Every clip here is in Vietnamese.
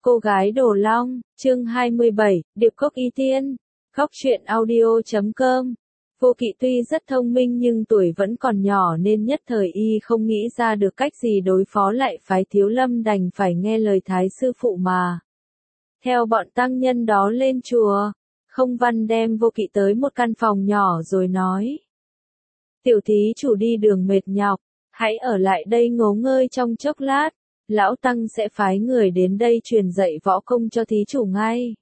Cô gái Đồ Long, chương 27, Điệp Cốc Y Tiên, Cốc truyện audio.com. Vô Kỵ tuy rất thông minh nhưng tuổi vẫn còn nhỏ nên nhất thời y không nghĩ ra được cách gì đối phó lại phái Thiếu Lâm, đành phải nghe lời Thái sư phụ mà theo bọn tăng nhân đó lên chùa. Không Văn đem Vô Kỵ tới một căn phòng nhỏ rồi nói: Tiểu thí chủ đi đường mệt nhọc, hãy ở lại đây ngố ngơi trong chốc lát, lão tăng sẽ phái người đến đây truyền dạy võ công cho thí chủ ngay.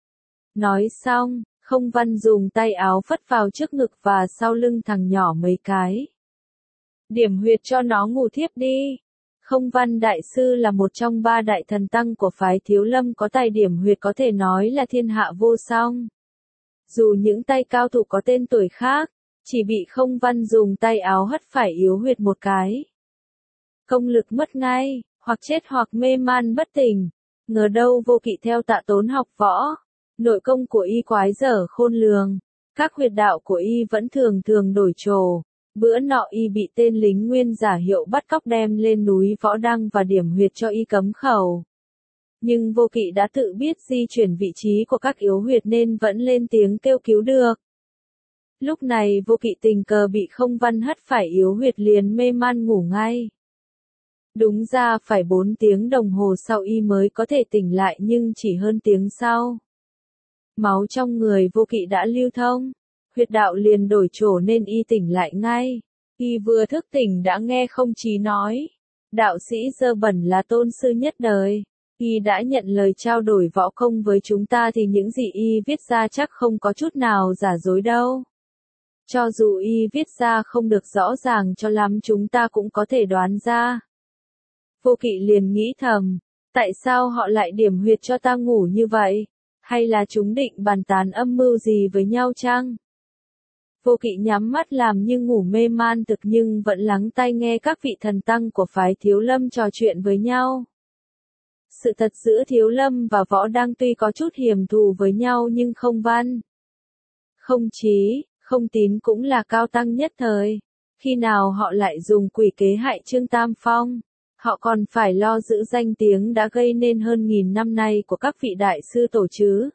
Nói xong, Không Văn dùng tay áo phất vào trước ngực và sau lưng thằng nhỏ mấy cái. Điểm huyệt cho nó ngủ thiếp đi. Không Văn đại sư là một trong ba đại thần tăng của phái Thiếu Lâm, có tài điểm huyệt có thể nói là thiên hạ vô song. Dù những tay cao thủ có tên tuổi khác, chỉ bị Không Văn dùng tay áo hất phải yếu huyệt một cái, công lực mất ngay, hoặc chết hoặc mê man bất tỉnh. Ngờ đâu Vô Kỵ theo Tạ Tốn học võ, nội công của y quái dở khôn lường, các huyệt đạo của y vẫn thường thường đổi trồ. Bữa nọ y bị tên lính Nguyên giả hiệu bắt cóc đem lên núi Võ Đăng và điểm huyệt cho y cấm khẩu. Nhưng Vô Kỵ đã tự biết di chuyển vị trí của các yếu huyệt nên vẫn lên tiếng kêu cứu được. Lúc này Vô Kỵ tình cờ bị Không Văn hất phải yếu huyệt liền mê man ngủ ngay. Đúng ra phải 4 tiếng đồng hồ sau y mới có thể tỉnh lại, nhưng chỉ hơn tiếng sau, máu trong người Vô Kỵ đã lưu thông, huyệt đạo liền đổi trổ nên y tỉnh lại ngay. Y vừa thức tỉnh đã nghe Không Chí nói: đạo sĩ dơ bẩn là tôn sư nhất đời. Y đã nhận lời trao đổi võ công với chúng ta thì những gì y viết ra chắc không có chút nào giả dối đâu. Cho dù y viết ra không được rõ ràng cho lắm, chúng ta cũng có thể đoán ra. Vô Kỵ liền nghĩ thầm, tại sao họ lại điểm huyệt cho ta ngủ như vậy? Hay là chúng định bàn tán âm mưu gì với nhau chăng? Vô Kỵ nhắm mắt làm như ngủ mê man thực nhưng vẫn lắng tai nghe các vị thần tăng của phái Thiếu Lâm trò chuyện với nhau. Sự thật giữa Thiếu Lâm và Võ Đăng tuy có chút hiềm thù với nhau nhưng Không Văn, Không Chí, Không Tín cũng là cao tăng nhất thời. Khi nào họ lại dùng quỷ kế hại Trương Tam Phong? Họ còn phải lo giữ danh tiếng đã gây nên hơn 1000 năm nay của các vị đại sư tổ chứ.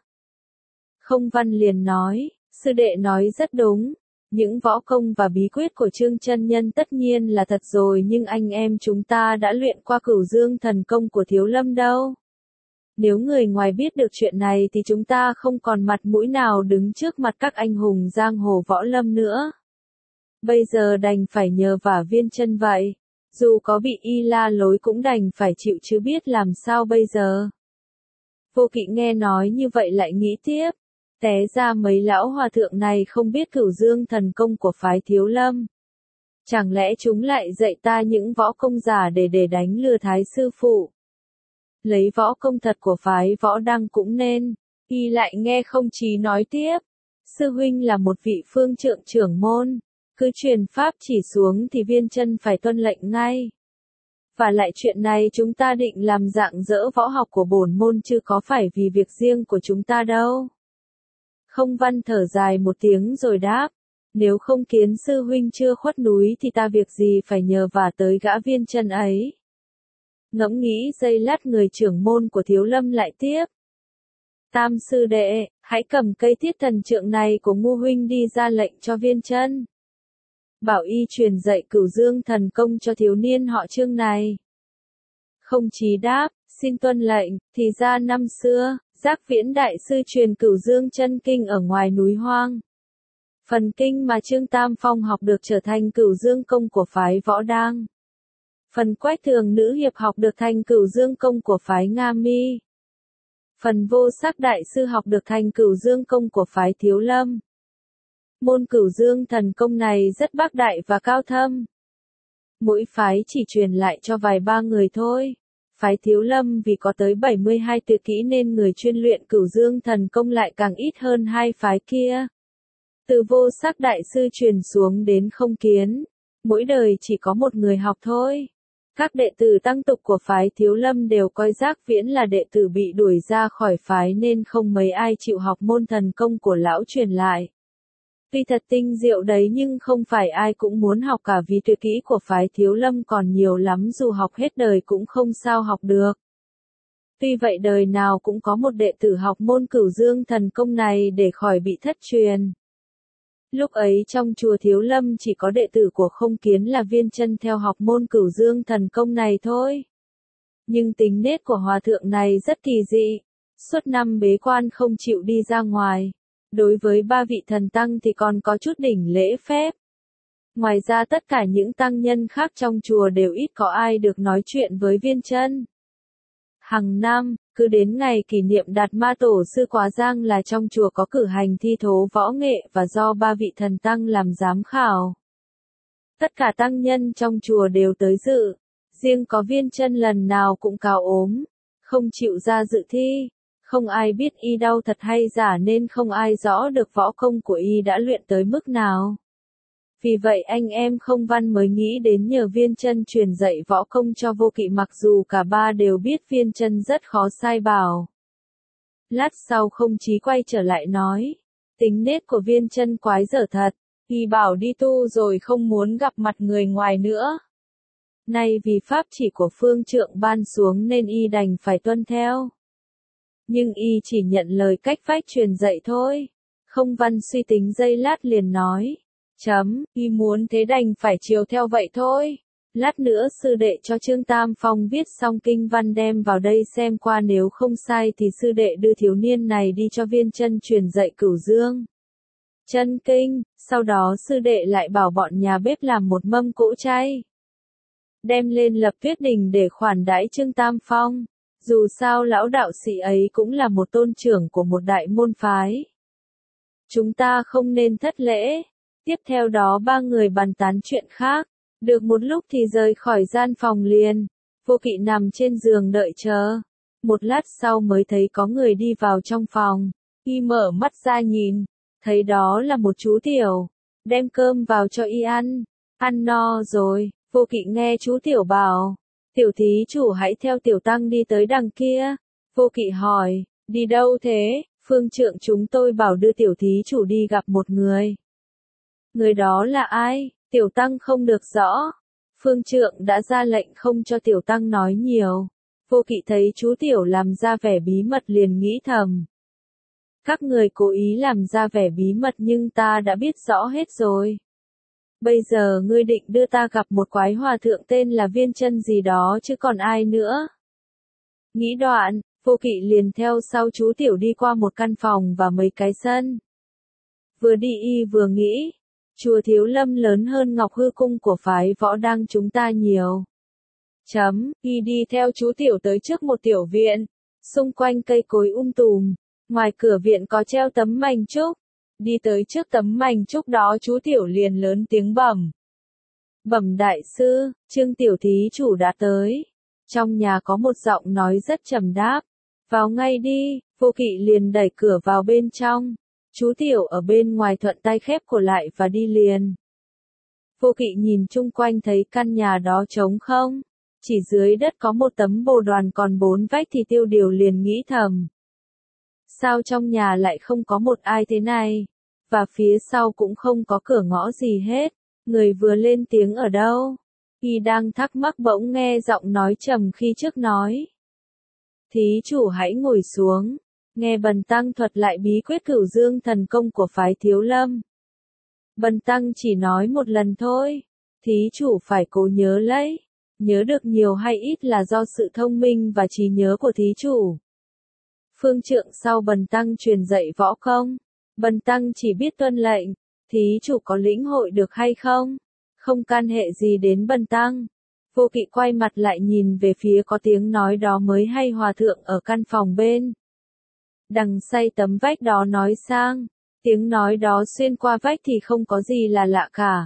Không Văn liền nói: sư đệ nói rất đúng. Những võ công và bí quyết của Trương chân nhân tất nhiên là thật rồi, nhưng anh em chúng ta đã luyện qua Cửu Dương thần công của Thiếu Lâm đâu. Nếu người ngoài biết được chuyện này thì chúng ta không còn mặt mũi nào đứng trước mặt các anh hùng giang hồ võ lâm nữa. Bây giờ đành phải nhờ vả Viên Chân vậy. Dù có bị y la lối cũng đành phải chịu chứ biết làm sao bây giờ. Vô Kỵ nghe nói như vậy lại nghĩ tiếp. Té ra mấy lão hòa thượng này không biết Cửu Dương thần công của phái Thiếu Lâm. Chẳng lẽ chúng lại dạy ta những võ công giả để đánh lừa Thái sư phụ? Lấy võ công thật của phái Võ Đăng cũng nên. Y lại nghe Không Chí nói tiếp: sư huynh là một vị phương trượng trưởng môn, cứ truyền pháp chỉ xuống thì Viên Chân phải tuân lệnh ngay. Và lại chuyện này chúng ta định làm rạng rỡ võ học của bổn môn chứ có phải vì việc riêng của chúng ta đâu. Không Văn thở dài một tiếng rồi đáp: nếu Không Kiến sư huynh chưa khuất núi thì ta việc gì phải nhờ vả tới gã Viên Chân ấy. Ngẫm nghĩ giây lát, người trưởng môn của Thiếu Lâm lại tiếp: Tam sư đệ, hãy cầm cây Thiết Thần trượng này của Ngô huynh đi ra lệnh cho Viên Chân, bảo y truyền dạy Cửu Dương thần công cho thiếu niên họ Trương này. Không Chí đáp: xin tuân lệnh. Thì ra năm xưa, Giác Viễn đại sư truyền Cửu Dương chân kinh ở ngoài núi hoang. Phần kinh mà Trương Tam Phong học được trở thành Cửu Dương công của phái Võ Đăng. Phần Quách Thường nữ hiệp học được thành Cửu Dương công của phái Nga Mi. Phần Vô Sắc đại sư học được thành Cửu Dương công của phái Thiếu Lâm. Môn Cửu Dương thần công này rất bác đại và cao thâm. Mỗi phái chỉ truyền lại cho vài ba người thôi. Phái Thiếu Lâm vì có tới 72 tuyệt kỹ nên người chuyên luyện Cửu Dương thần công lại càng ít hơn hai phái kia. Từ Vô Sắc đại sư truyền xuống đến Không Kiến, mỗi đời chỉ có một người học thôi. Các đệ tử tăng tục của phái Thiếu Lâm đều coi Giác Viễn là đệ tử bị đuổi ra khỏi phái nên không mấy ai chịu học môn thần công của lão truyền lại. Tuy thật tinh diệu đấy nhưng không phải ai cũng muốn học cả vì tuyệt kỹ của phái Thiếu Lâm còn nhiều lắm, dù học hết đời cũng không sao học được. Tuy vậy đời nào cũng có một đệ tử học môn Cửu Dương thần công này để khỏi bị thất truyền. Lúc ấy trong chùa Thiếu Lâm chỉ có đệ tử của Không Kiến là Viên Chân theo học môn Cửu Dương thần công này thôi. Nhưng tính nết của hòa thượng này rất kỳ dị, suốt năm bế quan không chịu đi ra ngoài. Đối với ba vị thần tăng thì còn có chút đỉnh lễ phép. Ngoài ra tất cả những tăng nhân khác trong chùa đều ít có ai được nói chuyện với Viên Chân. Hàng năm, cứ đến ngày kỷ niệm Đạt Ma Tổ sư Quá Giang là trong chùa có cử hành thi thố võ nghệ và do ba vị thần tăng làm giám khảo. Tất cả tăng nhân trong chùa đều tới dự, riêng có Viên Chân lần nào cũng cáo ốm, không chịu ra dự thi. Không ai biết y đau thật hay giả nên không ai rõ được võ công của y đã luyện tới mức nào. Vì vậy anh em Không Văn mới nghĩ đến nhờ Viên Chân truyền dạy võ công cho Vô Kỵ, mặc dù cả ba đều biết Viên Chân rất khó sai bảo. Lát sau Không Chí quay trở lại nói, tính nết của Viên Chân quái dở thật, y bảo đi tu rồi không muốn gặp mặt người ngoài nữa. Nay vì pháp chỉ của phương trượng ban xuống nên y đành phải tuân theo. Nhưng y chỉ nhận lời cách vách truyền dạy thôi. Không Văn suy tính giây lát liền nói. Y muốn thế đành phải chiều theo vậy thôi. Lát nữa sư đệ cho Trương Tam Phong viết xong kinh văn đem vào đây xem qua, nếu không sai thì sư đệ đưa thiếu niên này đi cho Viên Chân truyền dạy Cửu Dương chân kinh, sau đó sư đệ lại bảo bọn nhà bếp làm một mâm cỗ chay. Đem lên lập Tuyết Đình để khoản đãi Trương Tam Phong. Dù sao lão đạo sĩ ấy cũng là một tôn trưởng của một đại môn phái. Chúng ta không nên thất lễ. Tiếp theo đó ba người bàn tán chuyện khác. Được một lúc thì rời khỏi gian phòng liền. Vô Kỵ nằm trên giường đợi chờ. Một lát sau mới thấy có người đi vào trong phòng. Y mở mắt ra nhìn. Thấy đó là một chú Tiểu. Đem cơm vào cho y ăn. Ăn no rồi, Vô Kỵ nghe chú Tiểu bảo. Tiểu thí chủ hãy theo tiểu tăng đi tới đằng kia. Vô Kỵ hỏi, đi đâu thế? Phương trượng chúng tôi bảo đưa tiểu thí chủ đi gặp một người. Người đó là ai? Tiểu tăng không được rõ. Phương trượng đã ra lệnh không cho tiểu tăng nói nhiều. Vô Kỵ thấy chú Tiểu làm ra vẻ bí mật liền nghĩ thầm. Các người cố ý làm ra vẻ bí mật nhưng ta đã biết rõ hết rồi. Bây giờ ngươi định đưa ta gặp một quái hòa thượng tên là Viên Chân gì đó chứ còn ai nữa. Nghĩ đoạn, Vô Kỵ liền theo sau chú Tiểu đi qua một căn phòng và mấy cái sân. Vừa đi y vừa nghĩ, chùa Thiếu Lâm lớn hơn Ngọc Hư Cung của phái Võ Đăng chúng ta nhiều. Y đi theo chú Tiểu tới trước một tiểu viện, xung quanh cây cối tùm, ngoài cửa viện có treo tấm mành trúc. Đi tới trước tấm mành trúc đó chú Tiểu liền lớn tiếng bẩm. Bẩm đại sư, Trương tiểu thí chủ đã tới. Trong nhà có một giọng nói rất trầm đáp. Vào ngay đi, Vô Kỵ liền đẩy cửa vào bên trong. Chú Tiểu ở bên ngoài thuận tay khép cửa lại và đi liền. Vô Kỵ nhìn chung quanh thấy căn nhà đó trống không. Chỉ dưới đất có một tấm bồ đoàn còn 4 vách thì Tiêu Điều liền nghĩ thầm. Sao trong nhà lại không có một ai thế này? Và phía sau cũng không có cửa ngõ gì hết. Người vừa lên tiếng ở đâu? Y đang thắc mắc bỗng nghe giọng nói trầm khi trước nói. Thí chủ hãy ngồi xuống. Nghe bần tăng thuật lại bí quyết Cửu Dương thần công của phái Thiếu Lâm. Bần tăng chỉ nói một lần thôi. Thí chủ phải cố nhớ lấy. Nhớ được nhiều hay ít là do sự thông minh và trí nhớ của thí chủ. Phương trượng sau bần tăng truyền dạy võ công. Bần tăng chỉ biết tuân lệnh. Thí chủ có lĩnh hội được hay không? Không can hệ gì đến bần tăng. Vô Kỵ quay mặt lại nhìn về phía có tiếng nói đó mới hay hòa thượng ở căn phòng bên. Đằng say tấm vách đó nói sang. Tiếng nói đó xuyên qua vách thì không có gì là lạ cả.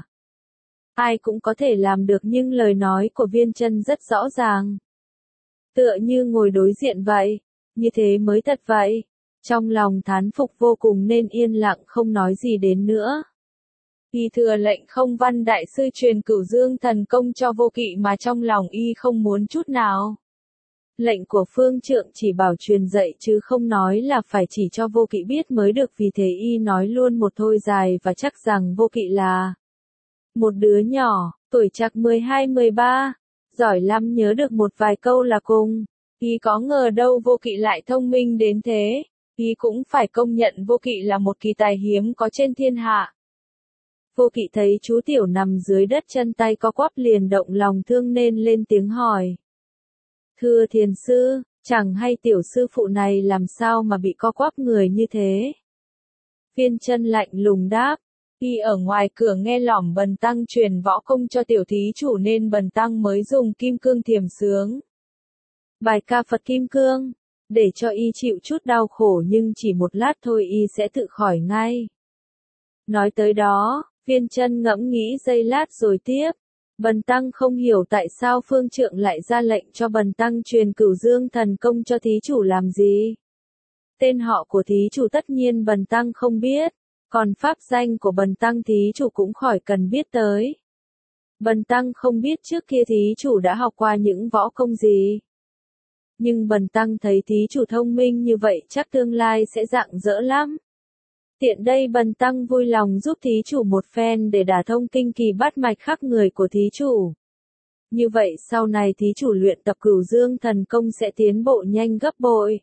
Ai cũng có thể làm được nhưng lời nói của Viên Chân rất rõ ràng. Tựa như ngồi đối diện vậy. Như thế mới thật vậy. Trong lòng thán phục vô cùng nên yên lặng không nói gì đến nữa. Y thừa lệnh Không Văn đại sư truyền Cửu Dương thần công cho Vô Kỵ mà trong lòng y không muốn chút nào. Lệnh của phương trượng chỉ bảo truyền dạy chứ không nói là phải chỉ cho Vô Kỵ biết mới được, vì thế y nói luôn một thôi dài và chắc rằng Vô Kỵ là một đứa nhỏ, tuổi chắc 12-13, giỏi lắm nhớ được một vài câu là cùng. Y có ngờ đâu Vô Kỵ lại thông minh đến thế. Y cũng phải công nhận Vô Kỵ là một kỳ tài hiếm có trên thiên hạ. Vô Kỵ thấy chú tiểu nằm dưới đất chân tay co quắp liền động lòng thương nên lên tiếng hỏi. Thưa thiền sư, chẳng hay tiểu sư phụ này làm sao mà bị co quắp người như thế? Viên Chân lạnh lùng đáp. Y ở ngoài cửa nghe lỏm Bần tăng truyền võ công cho tiểu thí chủ nên Bần tăng mới dùng kim cương thiềm sướng. Bài ca Phật kim cương, để cho y chịu chút đau khổ nhưng chỉ một lát thôi y sẽ tự khỏi ngay. Nói tới đó, Viên Chân ngẫm nghĩ giây lát rồi tiếp. Bần tăng không hiểu tại sao phương trượng lại ra lệnh cho bần tăng truyền Cửu Dương thần công cho thí chủ làm gì. Tên họ của thí chủ tất nhiên bần tăng không biết, còn pháp danh của bần tăng thí chủ cũng khỏi cần biết tới. Bần tăng không biết trước kia thí chủ đã học qua những võ công gì. Nhưng bần tăng thấy thí chủ thông minh như vậy chắc tương lai sẽ rạng rỡ lắm. Tiện đây bần tăng vui lòng giúp thí chủ một phen để đả thông kinh kỳ bát mạch khắp người của thí chủ. Như vậy sau này thí chủ luyện tập Cửu Dương thần công sẽ tiến bộ nhanh gấp bội.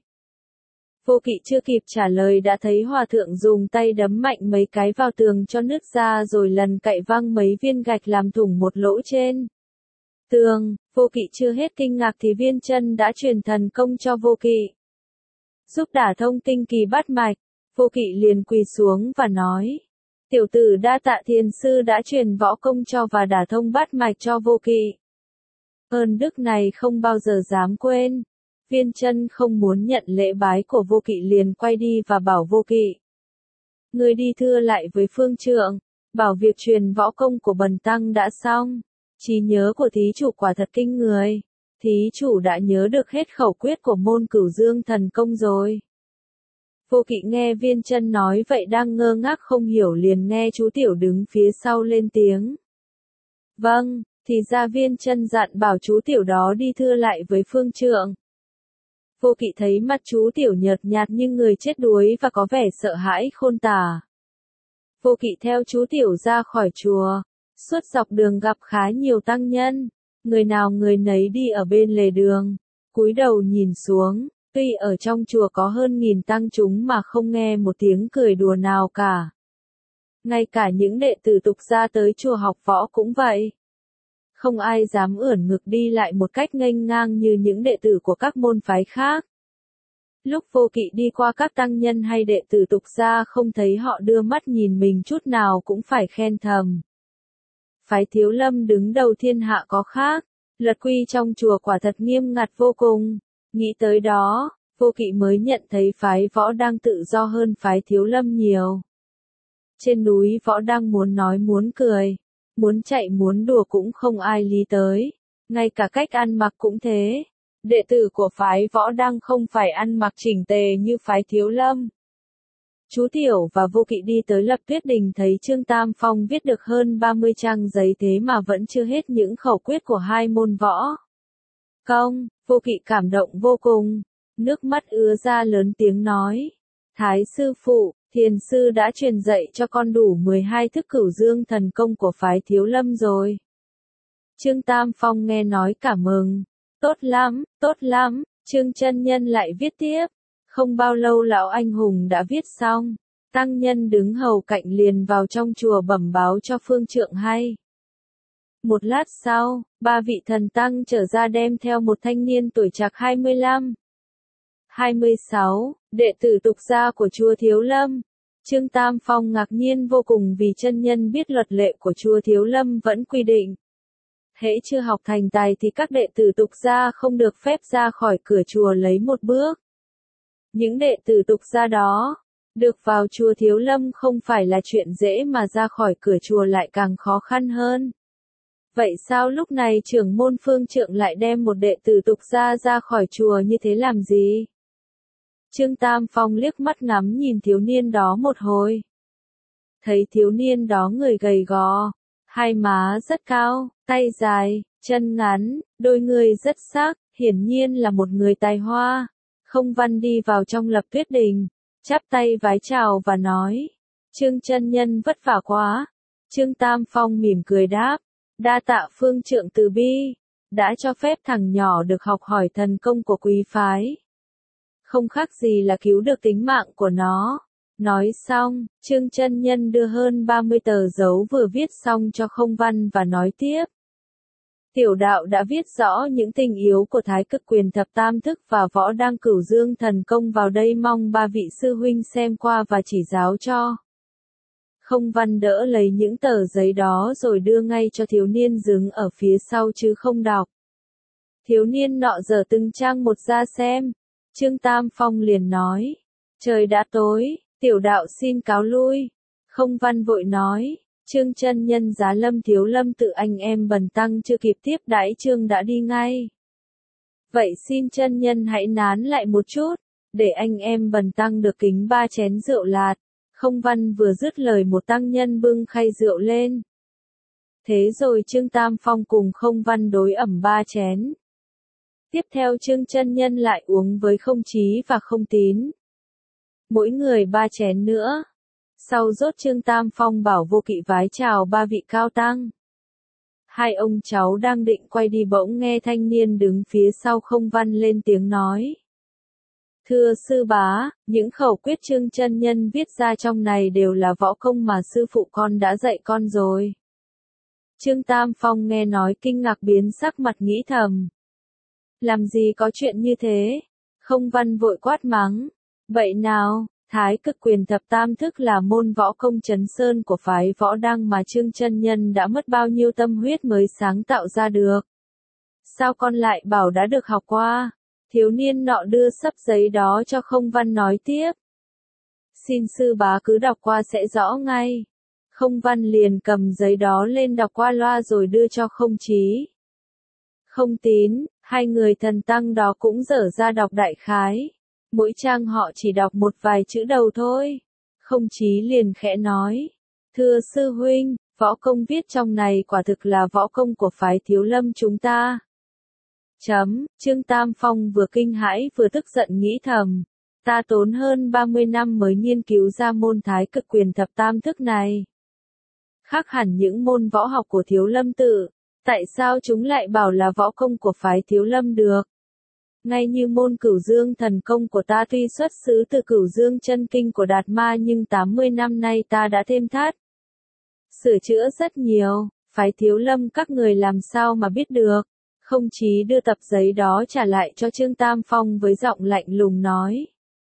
Vô Kỵ chưa kịp trả lời đã thấy hòa thượng dùng tay đấm mạnh mấy cái vào tường cho nứt ra rồi lần cậy văng mấy viên gạch làm thủng một lỗ trên tường. Vô Kỵ chưa hết kinh ngạc thì Viên Chân đã truyền thần công cho Vô Kỵ, giúp đả thông kinh kỳ bát mạch. Vô Kỵ liền quỳ xuống và nói, tiểu tử đa tạ thiền sư đã truyền võ công cho và đả thông bát mạch cho Vô Kỵ. Ơn đức này không bao giờ dám quên. Viên Chân không muốn nhận lễ bái của Vô Kỵ liền quay đi và bảo Vô Kỵ. Ngươi đi thưa lại với phương trượng, bảo việc truyền võ công của bần tăng đã xong. Trí nhớ của thí chủ quả thật kinh người. Thí chủ đã nhớ được hết khẩu quyết của môn Cửu Dương thần công rồi. Vô Kỵ nghe Viên Chân nói vậy đang ngơ ngác không hiểu liền nghe chú tiểu đứng phía sau lên tiếng. Vâng, thì ra Viên Chân dặn bảo chú tiểu đó đi thưa lại với phương trượng. Vô Kỵ thấy mặt chú tiểu nhợt nhạt như người chết đuối và có vẻ sợ hãi khôn tả. Vô Kỵ theo chú tiểu ra khỏi chùa, suốt dọc đường gặp khá nhiều tăng nhân, người nào người nấy đi ở bên lề đường, cúi đầu nhìn xuống, tuy ở trong chùa có hơn 1000 tăng chúng mà không nghe một tiếng cười đùa nào cả. Ngay cả những đệ tử tục gia tới chùa học võ cũng vậy. Không ai dám ưỡn ngực đi lại một cách nghênh ngang như những đệ tử của các môn phái khác. Lúc Vô Kỵ đi qua các tăng nhân hay đệ tử tục gia không thấy họ đưa mắt nhìn mình chút nào cũng phải khen thầm. Phái Thiếu Lâm đứng đầu thiên hạ có khác, luật quy trong chùa quả thật nghiêm ngặt vô cùng. Nghĩ tới đó, Vô Kỵ mới nhận thấy phái Võ đang tự do hơn phái Thiếu Lâm nhiều. Trên núi Võ đang muốn nói muốn cười, muốn chạy muốn đùa cũng không ai lý tới, ngay cả cách ăn mặc cũng thế. Đệ tử của phái Võ đang không phải ăn mặc chỉnh tề như phái Thiếu Lâm. Chú tiểu và Vô Kỵ đi tới Lập Tuyết Đình thấy Trương Tam Phong viết được hơn 30 trang giấy thế mà vẫn chưa hết những khẩu quyết của hai môn võ công. Vô Kỵ cảm động vô cùng, nước mắt ứa ra lớn tiếng nói. Thái sư phụ, thiền sư đã truyền dạy cho con đủ 12 thức Cửu Dương thần công của phái Thiếu Lâm rồi. Trương Tam Phong nghe nói cảm mừng. Tốt lắm, Trương chân nhân lại viết tiếp. Không bao lâu lão anh hùng đã viết xong. Tăng nhân đứng hầu cạnh liền vào trong chùa bẩm báo cho phương trượng hay. Một lát sau, 3 vị thần tăng trở ra đem theo một thanh niên tuổi trạc 25, 26, đệ tử tục gia của chùa Thiếu Lâm. Trương Tam Phong ngạc nhiên vô cùng vì chân nhân biết luật lệ của chùa Thiếu Lâm vẫn quy định. Hễ chưa học thành tài thì các đệ tử tục gia không được phép ra khỏi cửa chùa lấy một bước. Những đệ tử tục gia đó, được vào chùa Thiếu Lâm không phải là chuyện dễ mà ra khỏi cửa chùa lại càng khó khăn hơn. Vậy sao lúc này trưởng môn phương trượng lại đem một đệ tử tục gia ra khỏi chùa như thế làm gì? Trương Tam Phong liếc mắt ngắm nhìn thiếu niên đó một hồi. Thấy thiếu niên đó người gầy gò, hai má rất cao, tay dài, chân ngắn, đôi người rất sắc, hiển nhiên là một người tài hoa. Không văn đi vào trong Lập Tuyết Đình, chắp tay vái chào và nói. Trương chân nhân vất vả quá. Trương Tam Phong mỉm cười đáp. Đa tạ phương trượng từ bi. đã cho phép thằng nhỏ được học hỏi thần công của quý phái. Không khác gì là cứu được tính mạng của nó. Nói xong, Chương chân nhân đưa hơn 30 tờ dấu vừa viết xong cho Không Văn và nói tiếp. Tiểu đạo đã viết rõ những tình yếu của Thái Cực Quyền Thập Tam Thức và Võ Đăng Cửu Dương Thần Công vào đây, mong ba vị sư huynh xem qua và chỉ giáo cho. Không Văn đỡ lấy những tờ giấy đó rồi đưa ngay cho thiếu niên đứng ở phía sau chứ không đọc. Thiếu niên nọ dở từng trang một ra xem. Trương Tam Phong liền nói. Trời đã tối, tiểu đạo xin cáo lui. Không Văn vội nói. Trương chân nhân giá Lâm Thiếu Lâm tự anh em bần tăng chưa kịp tiếp đãi Trương đã đi ngay. Vậy xin chân nhân hãy nán lại một chút, để anh em bần tăng được kính 3 chén rượu lạt. Không Văn vừa dứt lời một tăng nhân bưng khay rượu lên. Thế rồi Trương Tam Phong cùng Không Văn đối ẩm 3 chén. Tiếp theo Trương chân nhân lại uống với Không Chí và Không Tín. Mỗi người 3 chén nữa. Sau rốt Trương Tam Phong bảo Vô Kỵ vái chào ba vị cao tăng. Hai ông cháu đang định quay đi bỗng nghe thanh niên đứng phía sau Không Văn lên tiếng nói. Thưa sư bá, những khẩu quyết Trương chân nhân viết ra trong này đều là võ công mà sư phụ con đã dạy con rồi. Trương Tam Phong nghe nói kinh ngạc biến sắc mặt nghĩ thầm. Làm gì có chuyện như thế? Không Văn vội quát mắng. Vậy nào, Thái Cực Quyền Thập Tam Thức là môn võ công chấn sơn của phái Võ Đăng mà Trương chân nhân đã mất bao nhiêu tâm huyết mới sáng tạo ra được. Sao con lại bảo đã được học qua? Thiếu niên nọ đưa sấp giấy đó cho Không Văn nói tiếp. Xin sư bá cứ đọc qua sẽ rõ ngay. Không Văn liền cầm giấy đó lên đọc qua loa rồi đưa cho Không Chí. Không Tín, hai người thần tăng đó cũng dở ra đọc đại khái. Mỗi trang họ chỉ đọc một vài chữ đầu thôi. Không Chí liền khẽ nói. Thưa sư huynh, võ công viết trong này quả thực là võ công của phái Thiếu Lâm chúng ta. Trương Tam Phong vừa kinh hãi vừa tức giận nghĩ thầm. Ta tốn hơn 30 năm mới nghiên cứu ra môn Thái Cực Quyền Thập Tam Thức này. Khác hẳn những môn võ học của Thiếu Lâm tự. Tại sao chúng lại bảo là võ công của phái Thiếu Lâm được? Ngay như môn Cửu Dương Thần Công của ta tuy xuất xứ từ Cửu Dương Chân Kinh của Đạt Ma nhưng 80 năm nay ta đã thêm thắt. Sửa chữa rất nhiều, phái Thiếu Lâm các người làm sao mà biết được. Không Chí đưa tập giấy đó trả lại cho Trương Tam Phong với giọng lạnh lùng nói.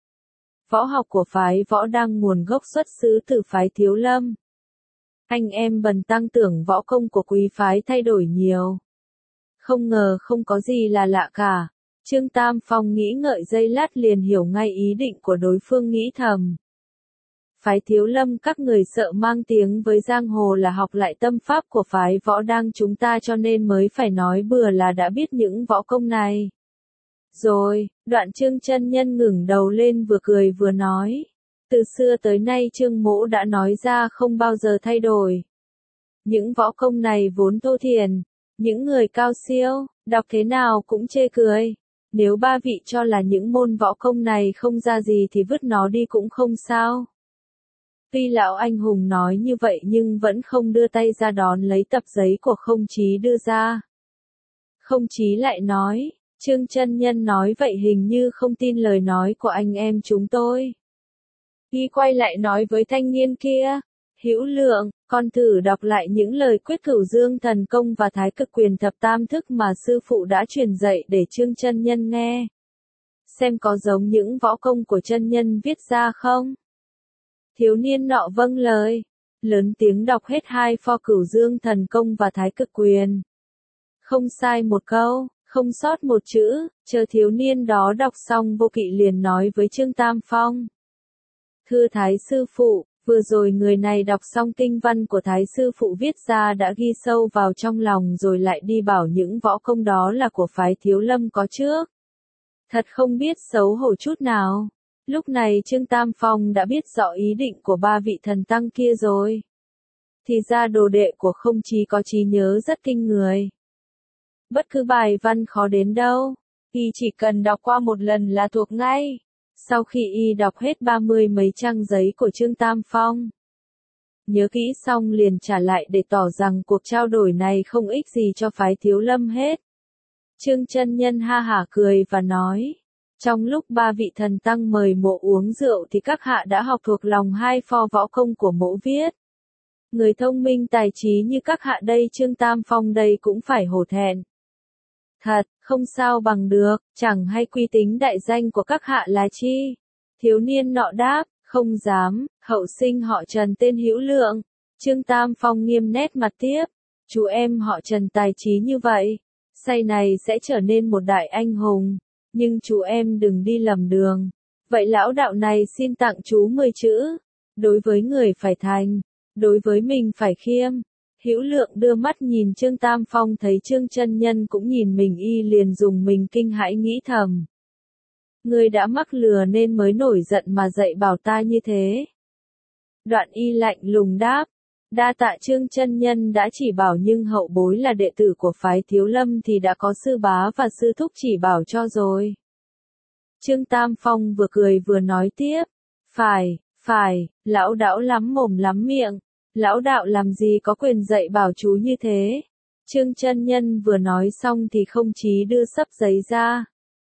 Võ học của phái Võ Đăng nguồn gốc xuất xứ từ phái Thiếu Lâm. Anh em bần tăng tưởng võ công của quý phái thay đổi nhiều. Không ngờ không có gì là lạ cả. Trương Tam Phong nghĩ ngợi giây lát liền hiểu ngay ý định của đối phương nghĩ thầm. Phái Thiếu Lâm các người sợ mang tiếng với giang hồ là học lại tâm pháp của phái Võ Đăng chúng ta cho nên mới phải nói bừa là đã biết những võ công này. Rồi, đoạn Trương chân nhân ngẩng đầu lên vừa cười vừa nói. Từ xưa tới nay Trương mỗ đã nói ra không bao giờ thay đổi. Những võ công này vốn thô thiển, những người cao siêu, đọc thế nào cũng chê cười. Nếu ba vị cho là những môn võ công này không ra gì thì vứt nó đi cũng không sao. Tuy lão anh hùng nói như vậy nhưng vẫn không đưa tay ra đón lấy tập giấy của Không Chí đưa ra. Không Chí lại nói, Trương chân nhân nói vậy hình như không tin lời nói của anh em chúng tôi. Y quay lại nói với thanh niên kia, Hữu Lượng, con thử đọc lại những lời quyết Cửu Dương Thần Công và Thái Cực Quyền Thập Tam Thức mà sư phụ đã truyền dạy để Trương chân nhân nghe. Xem có giống những võ công của chân nhân viết ra không? Thiếu niên nọ vâng lời, lớn tiếng đọc hết 2 pho Cửu Dương Thần Công và Thái Cực Quyền. Không sai một câu, không sót một chữ, chờ thiếu niên đó đọc xong Vô Kỵ liền nói với Trương Tam Phong. Thưa Thái sư phụ, vừa rồi người này đọc xong kinh văn của Thái sư phụ viết ra đã ghi sâu vào trong lòng rồi lại đi bảo những võ công đó là của phái Thiếu Lâm có trước. Thật không biết xấu hổ chút nào. Lúc này Trương Tam Phong đã biết rõ ý định của ba vị thần tăng kia rồi. Thì ra đồ đệ của Không Chí có trí nhớ rất kinh người. Bất cứ bài văn khó đến đâu, y chỉ cần đọc qua một lần là thuộc ngay. Sau khi y đọc hết 30 mấy trang giấy của Trương Tam Phong, nhớ kỹ xong liền trả lại để tỏ rằng cuộc trao đổi này không ích gì cho phái Thiếu Lâm hết. Trương chân nhân ha hả cười và nói. Trong lúc ba vị thần tăng mời mộ uống rượu thì các hạ đã học thuộc lòng hai pho võ công của mộ viết. Người thông minh tài trí như các hạ đây Trương Tam Phong đây cũng phải hổ thẹn. Thật, không sao bằng được, chẳng hay quy tính đại danh của các hạ là chi. Thiếu niên nọ đáp, không dám, hậu sinh họ Trần tên Hữu Lượng. Trương Tam Phong nghiêm nét mặt tiếp, chú em họ Trần tài trí như vậy, sau này sẽ trở nên một đại anh hùng, nhưng chú em đừng đi lầm đường. Vậy lão đạo này xin tặng chú 10 chữ, đối với người phải thành, đối với mình phải khiêm. Hữu Lượng đưa mắt nhìn Trương Tam Phong thấy Trương chân nhân cũng nhìn mình y liền dùng mình kinh hãi nghĩ thầm. Ngươi đã mắc lừa nên mới nổi giận mà dạy bảo ta như thế. Đoạn y lạnh lùng đáp, đa tạ Trương chân nhân đã chỉ bảo nhưng hậu bối là đệ tử của phái Thiếu Lâm thì đã có sư bá và sư thúc chỉ bảo cho rồi. Trương Tam Phong vừa cười vừa nói tiếp, phải, lão đạo lắm mồm lắm miệng. Lão đạo làm gì có quyền dạy bảo chú như thế. Trương chân nhân vừa nói xong thì không chí đưa sấp giấy ra.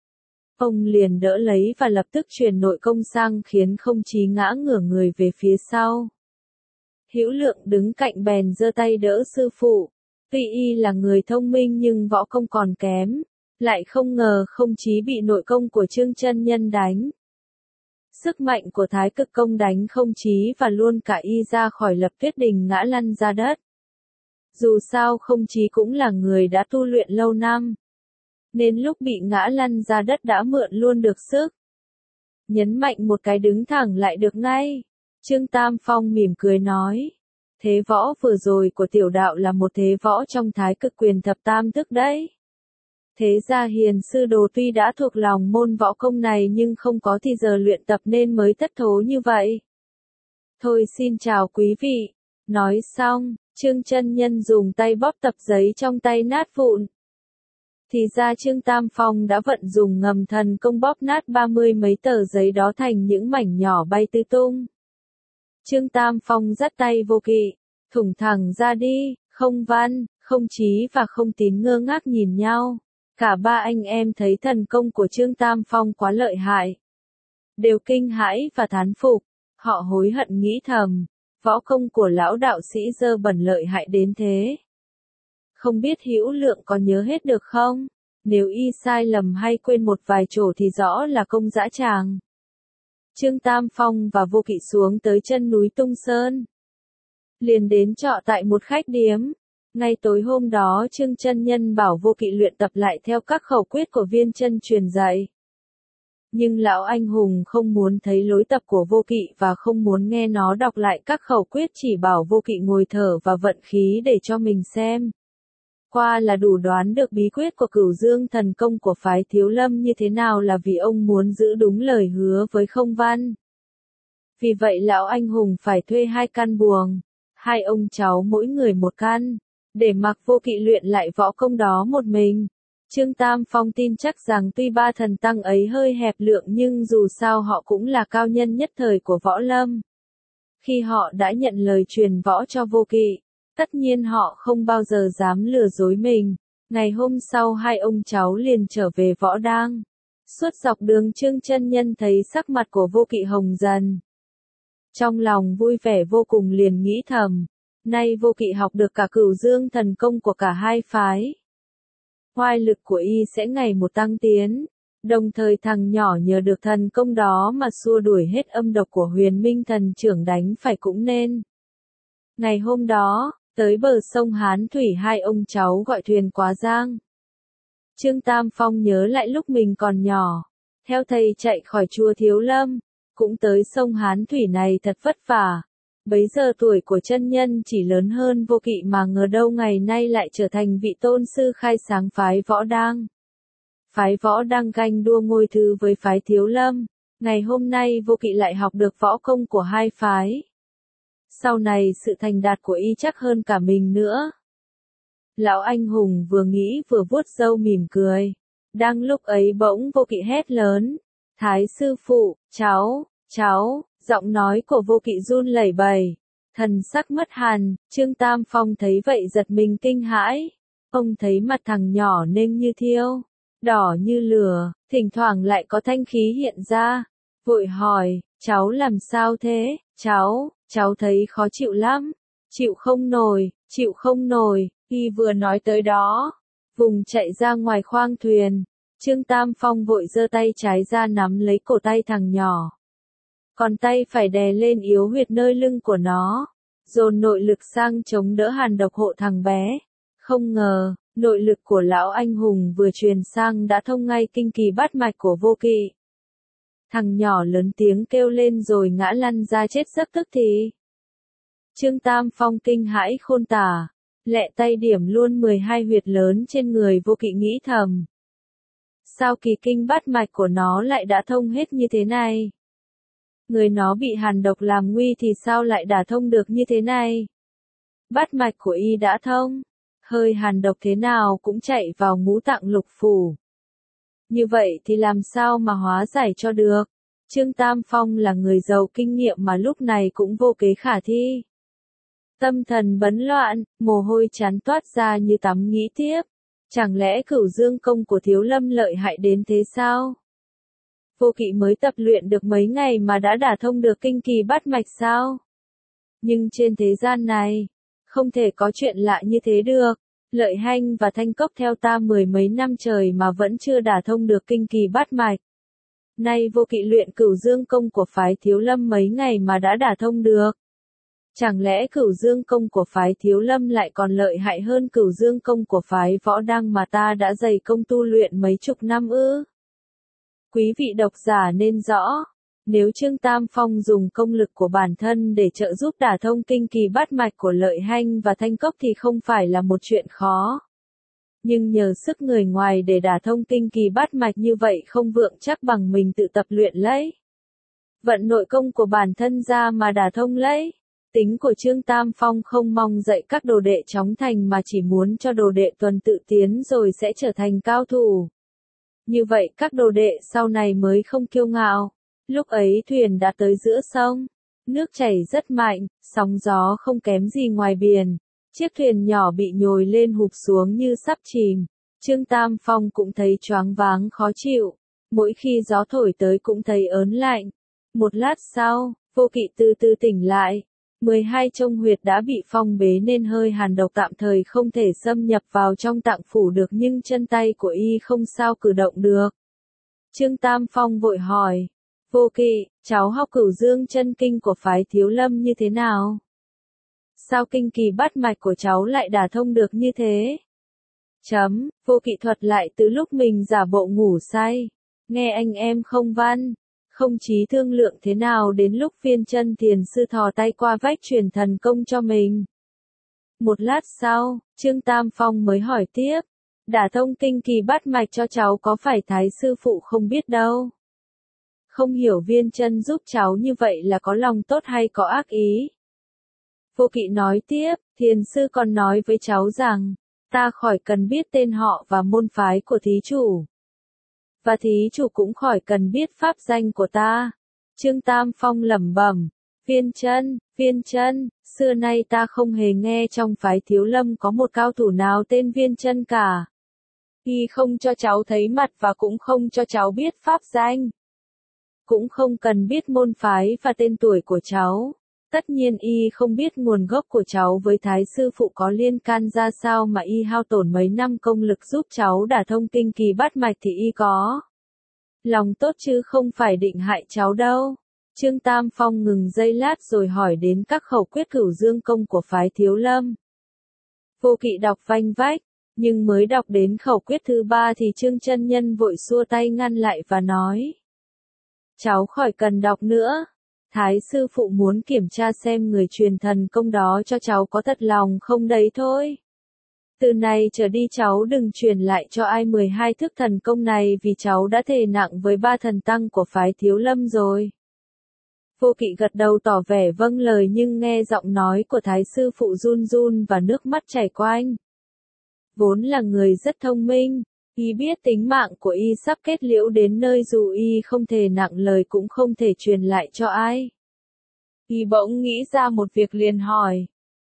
Ông liền đỡ lấy và lập tức truyền nội công sang khiến không chí ngã ngửa người về phía sau. Hữu Lượng đứng cạnh bèn giơ tay đỡ sư phụ. Tuy y là người thông minh nhưng võ công còn kém. Lại không ngờ không chí bị nội công của Trương chân nhân đánh. Sức mạnh của Thái Cực công đánh không chí và luôn cả y ra khỏi Lập Tuyết Đình ngã lăn ra đất. Dù sao không chí cũng là người đã tu luyện lâu năm. Nên lúc bị ngã lăn ra đất đã mượn luôn được sức. Nhấn mạnh một cái đứng thẳng lại được ngay. Trương Tam Phong mỉm cười nói. Thế võ vừa rồi của tiểu đạo là một thế võ trong Thái Cực quyền thập tam thức đấy. Thế ra hiền sư đồ tuy đã thuộc lòng môn võ công này nhưng không có thì giờ luyện tập nên mới thất thố như vậy. Thôi xin chào quý vị. Nói xong, Trương chân nhân dùng tay bóp tập giấy trong tay nát vụn. Thì ra Trương Tam Phong đã vận dùng ngầm thần công bóp nát 30 mấy tờ giấy đó thành những mảnh nhỏ bay tứ tung. Trương Tam Phong dắt tay Vô Kỵ, thủng thẳng ra đi, Không Văn, Không Chí và Không Tín ngơ ngác nhìn nhau. Cả ba anh em thấy thần công của Trương Tam Phong quá lợi hại. Đều kinh hãi và thán phục, họ hối hận nghĩ thầm, võ công của lão đạo sĩ dơ bẩn lợi hại đến thế. Không biết Hữu Lượng có nhớ hết được không? Nếu y sai lầm hay quên một vài chỗ thì rõ là công dã tràng. Trương Tam Phong và Vô Kỵ xuống tới chân núi Tung Sơn. Liền đến trọ tại một khách điếm. Ngay tối hôm đó Trương chân nhân bảo Vô Kỵ luyện tập lại theo các khẩu quyết của Viên Chân truyền dạy. Nhưng lão anh hùng không muốn thấy lối tập của Vô Kỵ và không muốn nghe nó đọc lại các khẩu quyết, chỉ bảo Vô Kỵ ngồi thở và vận khí để cho mình xem. Qua là đủ đoán được bí quyết của Cửu Dương thần công của phái Thiếu Lâm như thế nào là vì ông muốn giữ đúng lời hứa với Không Văn. Vì vậy lão anh hùng phải thuê 2 căn buồng, 2 ông cháu mỗi người một căn, để mặc Vô Kỵ luyện lại võ công đó một mình. Trương Tam Phong tin chắc rằng tuy 3 thần tăng ấy hơi hẹp lượng nhưng dù sao họ cũng là cao nhân nhất thời của võ lâm. Khi họ đã nhận lời truyền võ cho Vô Kỵ, tất nhiên họ không bao giờ dám lừa dối mình. Ngày hôm sau 2 ông cháu liền trở về võ đang. Suốt dọc đường Trương chân nhân thấy sắc mặt của Vô Kỵ hồng dần. Trong lòng vui vẻ vô cùng liền nghĩ thầm, nay Vô Kỵ học được cả Cửu Dương thần công của cả hai phái. Oai lực của y sẽ ngày một tăng tiến, đồng thời thằng nhỏ nhờ được thần công đó mà xua đuổi hết âm độc của Huyền Minh thần trưởng đánh phải cũng nên. Ngày hôm đó, tới bờ sông Hán Thủy 2 ông cháu gọi thuyền quá giang. Trương Tam Phong nhớ lại lúc mình còn nhỏ, theo thầy chạy khỏi chùa Thiếu Lâm, cũng tới sông Hán Thủy này thật vất vả. Bấy giờ tuổi của chân nhân chỉ lớn hơn Vô Kỵ mà ngờ đâu ngày nay lại trở thành vị tôn sư khai sáng phái võ đang. Phái võ đang ganh đua ngôi thứ với phái Thiếu Lâm. Ngày hôm nay Vô Kỵ lại học được võ công của hai phái. Sau này sự thành đạt của y chắc hơn cả mình nữa. Lão anh hùng vừa nghĩ vừa vuốt râu mỉm cười. Đang lúc ấy bỗng Vô Kỵ hét lớn. Thái sư phụ, cháu. Giọng nói của Vô Kỵ run lẩy bẩy, thần sắc mất hẳn. Trương Tam Phong thấy vậy giật mình kinh hãi. Ông thấy mặt thằng nhỏ nênh như thiêu, đỏ như lửa, thỉnh thoảng lại có thanh khí hiện ra. Vội hỏi, cháu làm sao thế, cháu thấy khó chịu lắm. Chịu không nổi, y vừa nói tới đó. Vùng chạy ra ngoài khoang thuyền. Trương Tam Phong vội giơ tay trái ra nắm lấy cổ tay thằng nhỏ. Còn tay phải đè lên yếu huyệt nơi lưng của nó. Dồn nội lực sang chống đỡ hàn độc hộ thằng bé. Không ngờ, nội lực của lão anh hùng vừa truyền sang đã thông ngay kinh kỳ bát mạch của Vô Kỵ. Thằng nhỏ lớn tiếng kêu lên rồi ngã lăn ra chết giấc tức thì. Trương Tam Phong kinh hãi khôn tả, lẹ tay điểm luôn 12 huyệt lớn trên người Vô Kỵ nghĩ thầm. Sao kỳ kinh bát mạch của nó lại đã thông hết như thế này? Người nó bị hàn độc làm nguy thì sao lại đả thông được như thế này? Bát mạch của y đã thông, hơi hàn độc thế nào cũng chạy vào ngũ tạng lục phủ. Như vậy thì làm sao mà hóa giải cho được? Trương Tam Phong là người giàu kinh nghiệm mà lúc này cũng vô kế khả thi. Tâm thần bấn loạn, mồ hôi chán toát ra như tắm nghĩ tiếp. Chẳng lẽ Cửu Dương công của Thiếu Lâm lợi hại đến thế sao? Vô Kỵ mới tập luyện được mấy ngày mà đã đả thông được kinh kỳ bát mạch sao? Nhưng trên thế gian này, không thể có chuyện lạ như thế được. Lợi Hanh và Thanh Cốc theo ta 10 mấy năm trời mà vẫn chưa đả thông được kinh kỳ bát mạch. Nay Vô Kỵ luyện Cửu Dương công của phái Thiếu Lâm mấy ngày mà đã đả thông được. Chẳng lẽ Cửu Dương công của phái Thiếu Lâm lại còn lợi hại hơn Cửu Dương công của phái Võ Đăng mà ta đã dày công tu luyện mấy chục năm ư? Quý vị độc giả nên rõ, nếu Trương Tam Phong dùng công lực của bản thân để trợ giúp đả thông kinh kỳ bát mạch của Lợi Hanh và Thanh Cốc thì không phải là một chuyện khó. Nhưng nhờ sức người ngoài để đả thông kinh kỳ bát mạch như vậy không vững chắc bằng mình tự tập luyện lấy. Vận nội công của bản thân ra mà đả thông lấy. Tính của Trương Tam Phong không mong dạy các đồ đệ chóng thành mà chỉ muốn cho đồ đệ tuần tự tiến rồi sẽ trở thành cao thủ. Như vậy các đồ đệ sau này mới không kiêu ngạo. Lúc ấy thuyền đã tới giữa sông. Nước chảy rất mạnh, sóng gió không kém gì ngoài biển. Chiếc thuyền nhỏ bị nhồi lên hụp xuống như sắp chìm. Trương Tam Phong cũng thấy choáng váng khó chịu. Mỗi khi gió thổi tới cũng thấy ớn lạnh. Một lát sau, Vô Kỵ từ từ tỉnh lại. 12 trông huyệt đã bị phong bế nên hơi hàn độc tạm thời không thể xâm nhập vào trong tạng phủ được nhưng chân tay của y không sao cử động được. Trương Tam Phong vội hỏi, Vô Kỵ, cháu học Cửu Dương chân kinh của phái Thiếu Lâm như thế nào? Sao kinh kỳ bát mạch của cháu lại đả thông được như thế? Vô Kỵ thuật lại từ lúc mình giả bộ ngủ say. Nghe anh em không văn. Không chí thương lượng thế nào đến lúc Viên Chân Thiền sư thò tay qua vách truyền thần công cho mình. Một lát sau, Trương Tam Phong mới hỏi tiếp, đả thông kinh kỳ bát mạch cho cháu có phải Thái sư phụ không biết đâu. Không hiểu Viên Chân giúp cháu như vậy là có lòng tốt hay có ác ý. Vô Kỵ nói tiếp, Thiền sư còn nói với cháu rằng, ta khỏi cần biết tên họ và môn phái của thí chủ. Và thí chủ cũng khỏi cần biết pháp danh của ta. Trương Tam Phong lẩm bẩm, Viên Chân, xưa nay ta không hề nghe trong phái Thiếu Lâm có một cao thủ nào tên Viên Chân cả. Y không cho cháu thấy mặt và cũng không cho cháu biết pháp danh. Cũng không cần biết môn phái và tên tuổi của cháu. Tất nhiên y không biết nguồn gốc của cháu với Thái sư phụ có liên can ra sao mà y hao tổn mấy năm công lực giúp cháu đả thông kinh kỳ bát mạch thì y có lòng tốt chứ không phải định hại cháu đâu. Trương Tam Phong ngừng giây lát rồi hỏi đến các khẩu quyết Cửu Dương công của phái Thiếu Lâm. Vô Kỵ đọc vanh vách, nhưng mới đọc đến khẩu quyết thứ 3 thì Trương chân nhân vội xua tay ngăn lại và nói: cháu khỏi cần đọc nữa. Thái sư phụ muốn kiểm tra xem người truyền thần công đó cho cháu có thật lòng không đấy thôi. Từ này trở đi cháu đừng truyền lại cho ai 12 thức thần công này vì cháu đã thề nặng với 3 thần tăng của phái Thiếu Lâm rồi. Vô Kỵ gật đầu tỏ vẻ vâng lời nhưng nghe giọng nói của Thái sư phụ run run và nước mắt chảy quanh. Vốn là người rất thông minh, y biết tính mạng của y sắp kết liễu đến nơi dù y không thể nặng lời cũng không thể truyền lại cho ai. Y bỗng nghĩ ra một việc liền hỏi,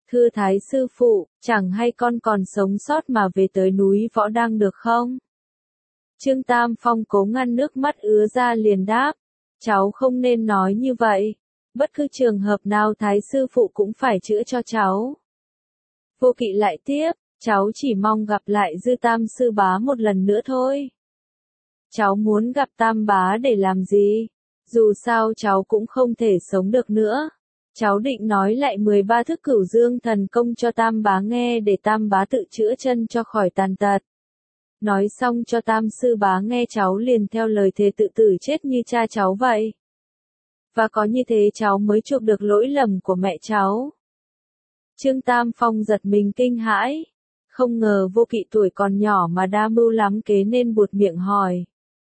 Thưa Thái sư phụ, chẳng hay con còn sống sót mà về tới núi Võ Đăng được không? Trương Tam Phong cố ngăn nước mắt ứa ra liền đáp, cháu không nên nói như vậy. Bất cứ trường hợp nào Thái sư phụ cũng phải chữa cho cháu. Vô Kỵ lại tiếp, cháu chỉ mong gặp lại Dư Tam sư bá một lần nữa thôi. Cháu muốn gặp Tam bá để làm gì? Dù sao cháu cũng không thể sống được nữa. Cháu định nói lại 13 thức Cửu Dương thần công cho Tam bá nghe để Tam bá tự chữa chân cho khỏi tàn tật. Nói xong cho Tam sư bá nghe cháu liền theo lời thề tự tử chết như cha cháu vậy. Và có như thế cháu mới chuộc được lỗi lầm của mẹ cháu. Trương Tam Phong giật mình kinh hãi. Không ngờ Vô Kỵ tuổi còn nhỏ mà đa mưu lắm kế nên buột miệng hỏi.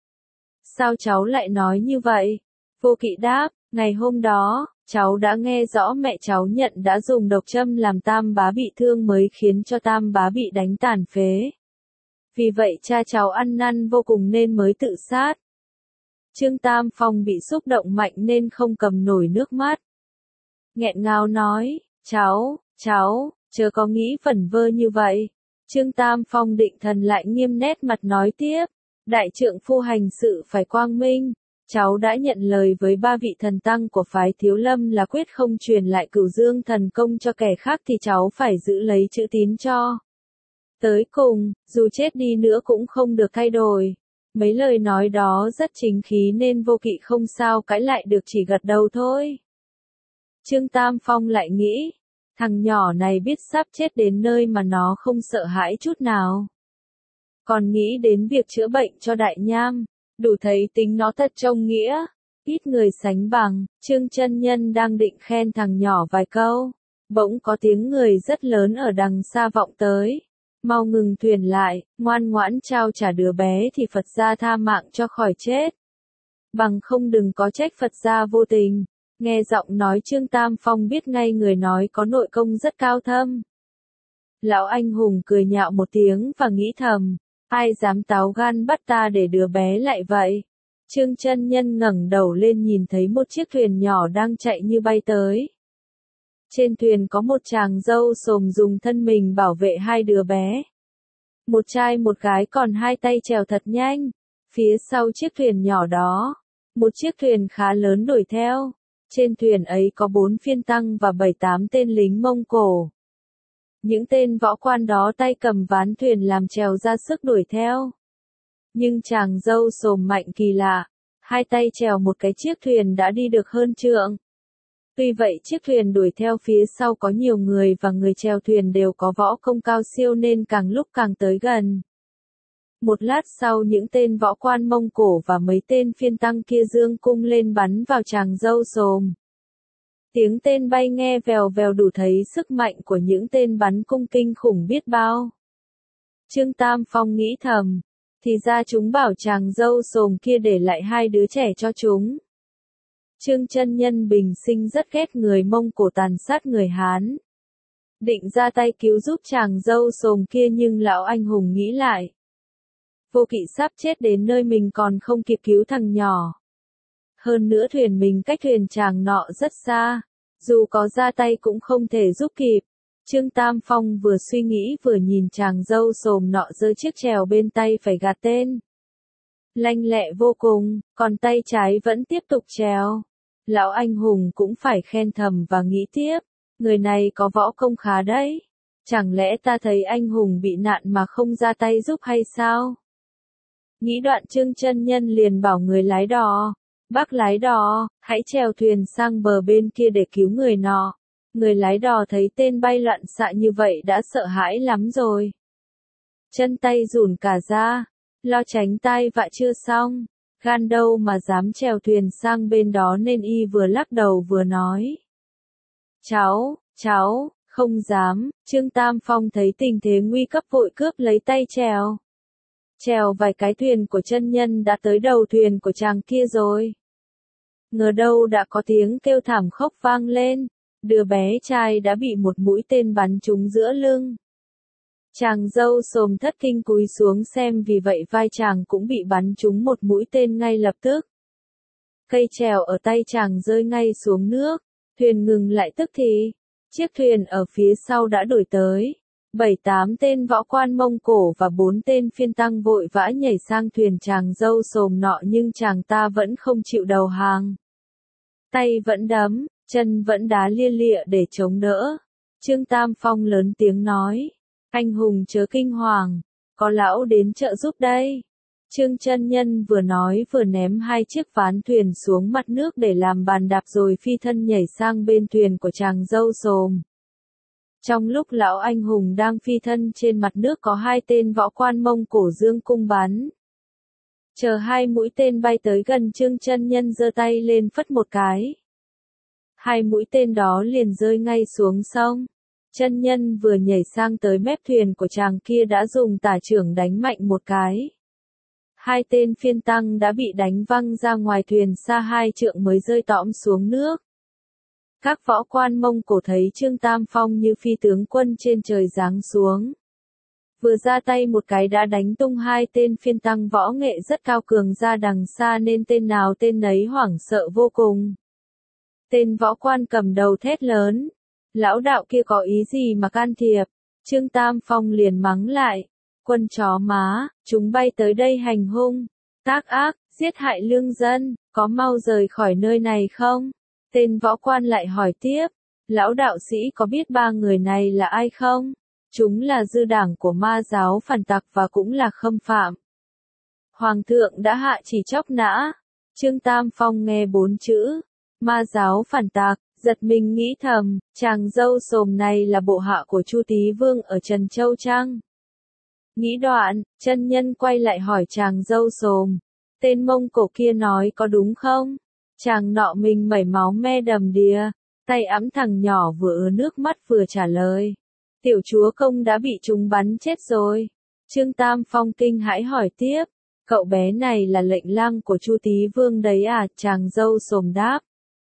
Sao cháu lại nói như vậy? Vô Kỵ đáp, ngày hôm đó, cháu đã nghe rõ mẹ cháu nhận đã dùng độc châm làm Tam bá bị thương mới khiến cho Tam bá bị đánh tàn phế. Vì vậy cha cháu ăn năn vô cùng nên mới tự sát. Trương Tam Phong bị xúc động mạnh nên không cầm nổi nước mắt. Nghẹn ngào nói, cháu, chớ có nghĩ vẩn vơ như vậy. Trương Tam Phong định thần lại nghiêm nét mặt nói tiếp, đại trượng phu hành sự phải quang minh. Cháu đã nhận lời với 3 vị thần tăng của phái Thiếu Lâm là quyết không truyền lại Cửu Dương thần công cho kẻ khác thì cháu phải giữ lấy chữ tín cho. Tới cùng, dù chết đi nữa cũng không được thay đổi. Mấy lời nói đó rất chính khí nên Vô Kỵ không sao cãi lại được, chỉ gật đầu thôi. Trương Tam Phong lại nghĩ, thằng nhỏ này biết sắp chết đến nơi mà nó không sợ hãi chút nào. Còn nghĩ đến việc chữa bệnh cho Đại Nham, đủ thấy tính nó thật trông nghĩa, ít người sánh bằng. Trương chân nhân đang định khen thằng nhỏ vài câu, bỗng có tiếng người rất lớn ở đằng xa vọng tới. Mau ngừng thuyền lại, ngoan ngoãn trao trả đứa bé thì Phật gia tha mạng cho khỏi chết. Bằng không đừng có trách Phật gia vô tình. Nghe giọng nói Trương Tam Phong biết ngay người nói có nội công rất cao thâm. Lão anh hùng cười nhạo một tiếng và nghĩ thầm, ai dám táo gan bắt ta để đứa bé lại vậy? Trương chân nhân ngẩng đầu lên nhìn thấy một chiếc thuyền nhỏ đang chạy như bay tới. Trên thuyền có một chàng dâu xồm dùng thân mình bảo vệ 2 đứa bé. Một trai một gái còn 2 tay chèo thật nhanh. Phía sau chiếc thuyền nhỏ đó, một chiếc thuyền khá lớn đuổi theo. Trên thuyền ấy có 4 phiên tăng và 7-8 tên lính Mông Cổ. Những tên võ quan đó tay cầm ván thuyền làm chèo ra sức đuổi theo. Nhưng chàng dâu xồm mạnh kỳ lạ, 2 tay chèo một cái chiếc thuyền đã đi được hơn trượng. Tuy vậy chiếc thuyền đuổi theo phía sau có nhiều người và người chèo thuyền đều có võ công cao siêu nên càng lúc càng tới gần. Một lát sau những tên võ quan Mông Cổ và mấy tên phiên tăng kia giương cung lên bắn vào chàng dâu xồm. Tiếng tên bay nghe vèo vèo đủ thấy sức mạnh của những tên bắn cung kinh khủng biết bao. Trương Tam Phong nghĩ thầm, thì ra chúng bảo chàng dâu xồm kia để lại 2 đứa trẻ cho chúng. Trương chân nhân bình sinh rất ghét người Mông Cổ tàn sát người Hán. Định ra tay cứu giúp chàng dâu xồm kia nhưng lão anh hùng nghĩ lại. Vô Kỵ sắp chết đến nơi mình còn không kịp cứu thằng nhỏ. Hơn nữa thuyền mình cách thuyền chàng nọ rất xa, dù có ra tay cũng không thể giúp kịp. Trương Tam Phong vừa suy nghĩ vừa nhìn chàng dâu xồm nọ giơ chiếc chèo bên tay phải gạt tên. Lanh lẹ vô cùng, còn tay trái vẫn tiếp tục chèo. Lão anh hùng cũng phải khen thầm và nghĩ tiếp, người này có võ công khá đấy. Chẳng lẽ ta thấy anh hùng bị nạn mà không ra tay giúp hay sao? Nghĩ đoạn Trương chân nhân liền bảo người lái đò, bác lái đò, hãy chèo thuyền sang bờ bên kia để cứu người nọ. Người lái đò thấy tên bay loạn xạ như vậy đã sợ hãi lắm rồi. Chân tay rủn cả ra, lo tránh tai vạ chưa xong, gan đâu mà dám chèo thuyền sang bên đó nên y vừa lắc đầu vừa nói. Cháu, không dám. Trương Tam Phong thấy tình thế nguy cấp vội cướp lấy tay chèo. Chèo vài cái thuyền của chân nhân đã tới đầu thuyền của chàng kia rồi. Ngờ đâu đã có tiếng kêu thảm khóc vang lên, đứa bé trai đã bị một mũi tên bắn trúng giữa lưng. Chàng dâu xồm thất kinh cúi xuống xem vì vậy vai chàng cũng bị bắn trúng một mũi tên ngay lập tức. Cây chèo ở tay chàng rơi ngay xuống nước, thuyền ngừng lại tức thì. Chiếc thuyền ở phía sau đã đuổi tới. 7-8 tên võ quan Mông Cổ và 4 tên phiên tăng vội vã nhảy sang thuyền chàng dâu xồm nọ, nhưng chàng ta vẫn không chịu đầu hàng. Tay vẫn đấm, chân vẫn đá lia lịa để chống đỡ. Trương Tam Phong lớn tiếng nói, anh hùng chớ kinh hoàng, có lão đến trợ giúp đây. Trương chân nhân vừa nói vừa ném 2 chiếc ván thuyền xuống mặt nước để làm bàn đạp, rồi phi thân nhảy sang bên thuyền của chàng dâu xồm. Trong lúc lão anh hùng đang phi thân trên mặt nước, có 2 tên võ quan Mông Cổ giương cung bắn. Chờ 2 mũi tên bay tới gần, Trương chân nhân giơ tay lên phất một cái. 2 mũi tên đó liền rơi ngay xuống sông. Chân nhân vừa nhảy sang tới mép thuyền của chàng kia đã dùng tả chưởng đánh mạnh một cái. 2 tên phiên tăng đã bị đánh văng ra ngoài thuyền xa 2 trượng mới rơi tõm xuống nước. Các võ quan Mông Cổ thấy Trương Tam Phong như phi tướng quân trên trời giáng xuống. Vừa ra tay một cái đã đánh tung 2 tên phiên tăng võ nghệ rất cao cường ra đằng xa, nên tên nào tên nấy hoảng sợ vô cùng. Tên võ quan cầm đầu thét lớn, lão đạo kia có ý gì mà can thiệp? Trương Tam Phong liền mắng lại, quân chó má, chúng bay tới đây hành hung, tác ác, giết hại lương dân, có mau rời khỏi nơi này không? Tên võ quan lại hỏi tiếp, lão đạo sĩ có biết 3 người này là ai không? Chúng là dư đảng của ma giáo phản tặc và cũng là khâm phạm. Hoàng thượng đã hạ chỉ chóc nã. Trương Tam Phong nghe 4 chữ ma giáo phản tặc, giật mình nghĩ thầm, chàng dâu xồm này là bộ hạ của Chu Tý Vương ở Trần Châu chăng? Nghĩ đoạn, chân nhân quay lại hỏi chàng dâu xồm, tên Mông Cổ kia nói có đúng không? Chàng nọ mình mẩy máu me đầm đìa, tay ẵm thằng nhỏ vừa ứa nước mắt vừa trả lời, tiểu chúa công đã bị chúng bắn chết rồi. Trương Tam Phong kinh hãi hỏi tiếp, cậu bé này là lệnh lang của Chu Tý Vương đấy à? Chàng dâu xồm đáp,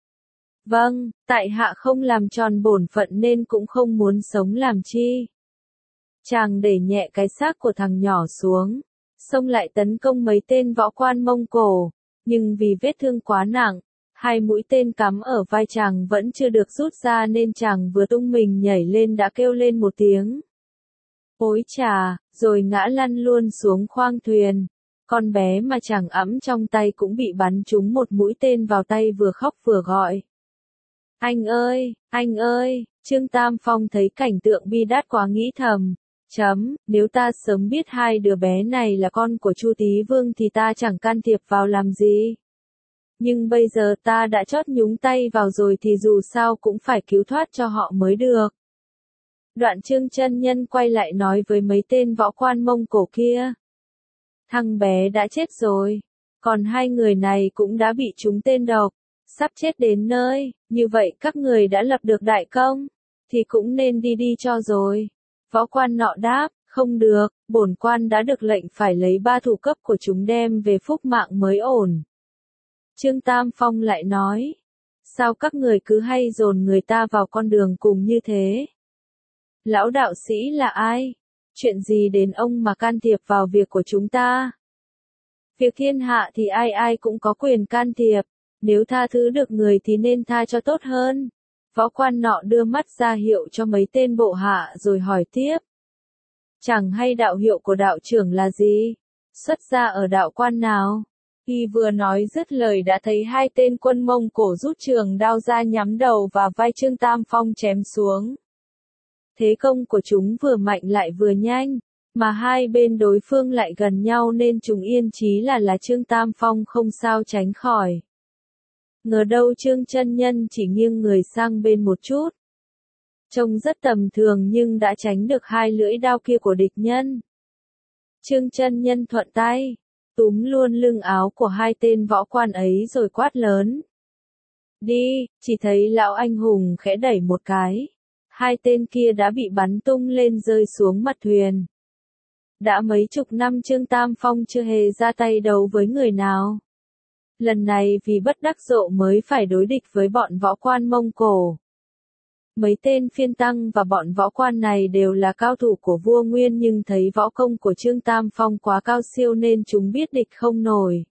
vâng, tại hạ không làm tròn bổn phận nên cũng không muốn sống làm chi. Chàng đẩy nhẹ cái xác của thằng nhỏ xuống, xông lại tấn công mấy tên võ quan Mông Cổ, nhưng vì vết thương quá nặng, 2 mũi tên cắm ở vai chàng vẫn chưa được rút ra nên chàng vừa tung mình nhảy lên đã kêu lên một tiếng. Ôi chà, rồi ngã lăn luôn xuống khoang thuyền. Con bé mà chàng ẵm trong tay cũng bị bắn trúng một mũi tên vào tay, vừa khóc vừa gọi. Anh ơi, Trương Tam Phong thấy cảnh tượng bi đát quá nghĩ thầm. Nếu ta sớm biết 2 đứa bé này là con của Chu Tý Vương thì ta chẳng can thiệp vào làm gì. Nhưng bây giờ ta đã chót nhúng tay vào rồi thì dù sao cũng phải cứu thoát cho họ mới được. Đoạn Trương chân nhân quay lại nói với mấy tên võ quan Mông Cổ kia. Thằng bé đã chết rồi, còn 2 người này cũng đã bị trúng tên độc, sắp chết đến nơi, như vậy các người đã lập được đại công, thì cũng nên đi cho rồi. Võ quan nọ đáp, không được, bổn quan đã được lệnh phải lấy 3 thủ cấp của chúng đem về phúc mạng mới ổn. Trương Tam Phong lại nói, sao các người cứ hay dồn người ta vào con đường cùng như thế? Lão đạo sĩ là ai? Chuyện gì đến ông mà can thiệp vào việc của chúng ta? Việc thiên hạ thì ai ai cũng có quyền can thiệp, nếu tha thứ được người thì nên tha cho tốt hơn. Võ quan nọ đưa mắt ra hiệu cho mấy tên bộ hạ rồi hỏi tiếp. Chẳng hay đạo hiệu của đạo trưởng là gì? Xuất gia ở đạo quan nào? Y vừa nói dứt lời đã thấy 2 tên quân Mông Cổ rút trường đao ra nhắm đầu và vai Trương Tam Phong chém xuống. Thế công của chúng vừa mạnh lại vừa nhanh, mà 2 bên đối phương lại gần nhau nên chúng yên chí là Trương Tam Phong không sao tránh khỏi. Ngờ đâu Trương chân nhân chỉ nghiêng người sang bên một chút. Trông rất tầm thường nhưng đã tránh được 2 lưỡi đao kia của địch nhân. Trương chân nhân thuận tay, túm luôn lưng áo của 2 tên võ quan ấy rồi quát lớn. Đi, chỉ thấy lão anh hùng khẽ đẩy một cái. 2 tên kia đã bị bắn tung lên rơi xuống mặt thuyền. Đã mấy chục năm Trương Tam Phong chưa hề ra tay đấu với người nào. Lần này vì bất đắc dộ mới phải đối địch với bọn võ quan Mông Cổ. Mấy tên phiên tăng và bọn võ quan này đều là cao thủ của vua Nguyên, nhưng thấy võ công của Trương Tam Phong quá cao siêu nên chúng biết địch không nổi.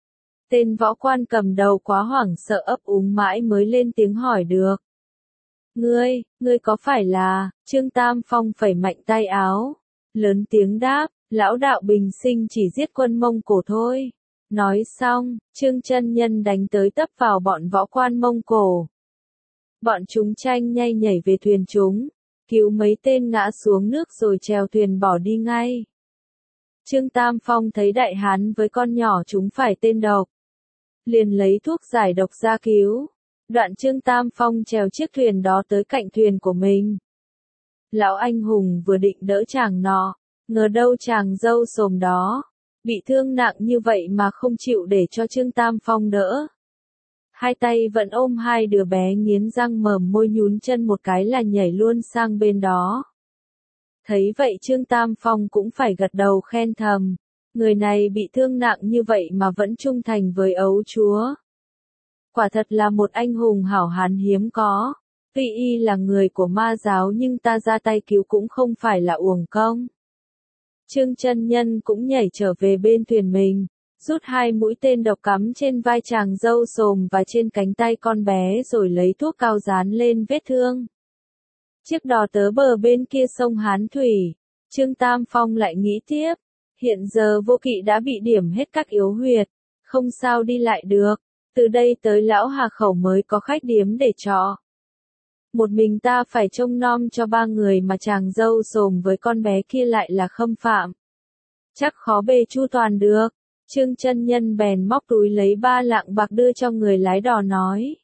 Tên võ quan cầm đầu quá hoảng sợ ấp úng mãi mới lên tiếng hỏi được. Ngươi có phải là, Trương Tam Phong phẩy mạnh tay áo, lớn tiếng đáp, lão đạo bình sinh chỉ giết quân Mông Cổ thôi. Nói xong, Trương chân nhân đánh tới tấp vào bọn võ quan Mông Cổ. Bọn chúng tranh nhây nhảy về thuyền chúng, cứu mấy tên ngã xuống nước rồi chèo thuyền bỏ đi ngay. Trương Tam Phong thấy đại hán với con nhỏ chúng phải tên độc, liền lấy thuốc giải độc ra cứu. Đoạn Trương Tam Phong chèo chiếc thuyền đó tới cạnh thuyền của mình. Lão anh hùng vừa định đỡ chàng nọ, ngờ đâu chàng dâu xồm đó bị thương nặng như vậy mà không chịu để cho Trương Tam Phong đỡ. Hai tay vẫn ôm hai đứa bé nghiến răng mồm môi nhún chân một cái là nhảy luôn sang bên đó. Thấy vậy Trương Tam Phong cũng phải gật đầu khen thầm, người này bị thương nặng như vậy mà vẫn trung thành với ấu chúa. Quả thật là một anh hùng hảo hán hiếm có, tuy y là người của ma giáo nhưng ta ra tay cứu cũng không phải là uổng công. Trương chân nhân cũng nhảy trở về bên thuyền mình, rút hai mũi tên độc cắm trên vai chàng dâu xồm và trên cánh tay con bé rồi lấy thuốc cao dán lên vết thương. Chiếc đò tới bờ bên kia sông Hán Thủy, Trương Tam Phong lại nghĩ tiếp, hiện giờ Vô Kỵ đã bị điểm hết các yếu huyệt, không sao đi lại được, từ đây tới Lão Hà Khẩu mới có khách điếm để trọ. Một mình ta phải trông nom cho ba người mà chàng dâu xồm với con bé kia lại là khâm phạm. Chắc khó bề chu toàn được. Trương chân nhân bèn móc túi lấy 3 lạng bạc đưa cho người lái đò nói.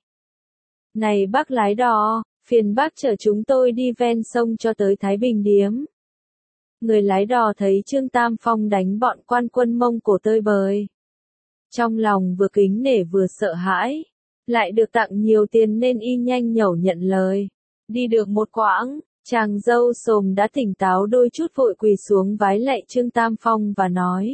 Này bác lái đò, phiền bác chở chúng tôi đi ven sông cho tới Thái Bình Điếm. Người lái đò thấy Trương Tam Phong đánh bọn quan quân Mông Cổ tơi bời. Trong lòng vừa kính nể vừa sợ hãi, lại được tặng nhiều tiền nên y nhanh nhẩu nhận lời. Đi được một quãng, chàng dâu xồm đã tỉnh táo đôi chút vội quỳ xuống vái lạy Trương Tam Phong và nói.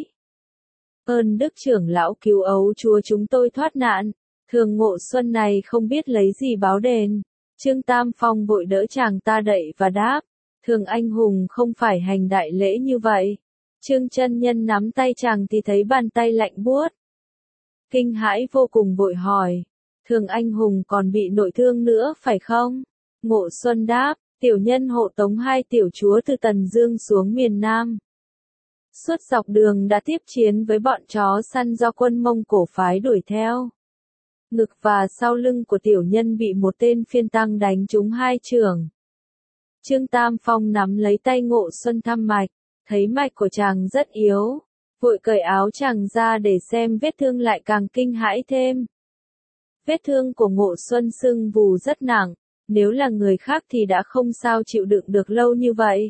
Ơn đức trưởng lão cứu ấu chúa chúng tôi thoát nạn, thường Ngộ Xuân này không biết lấy gì báo đền. Trương Tam Phong vội đỡ chàng ta đậy và đáp, thường anh hùng không phải hành đại lễ như vậy. Trương chân nhân nắm tay chàng thì thấy bàn tay lạnh buốt. Kinh hãi vô cùng vội hỏi, thường anh hùng còn bị nội thương nữa phải không? Ngộ Xuân đáp, tiểu nhân hộ tống 2 tiểu chúa từ Tần Dương xuống miền Nam. Suốt dọc đường đã tiếp chiến với bọn chó săn do quân Mông Cổ phái đuổi theo. Ngực và sau lưng của tiểu nhân bị một tên phiên tăng đánh trúng 2 chưởng. Trương Tam Phong nắm lấy tay Ngộ Xuân thăm mạch, thấy mạch của chàng rất yếu, vội cởi áo chàng ra để xem vết thương lại càng kinh hãi thêm. Vết thương của Ngộ Xuân sưng vù rất nặng, nếu là người khác thì đã không sao chịu đựng được lâu như vậy.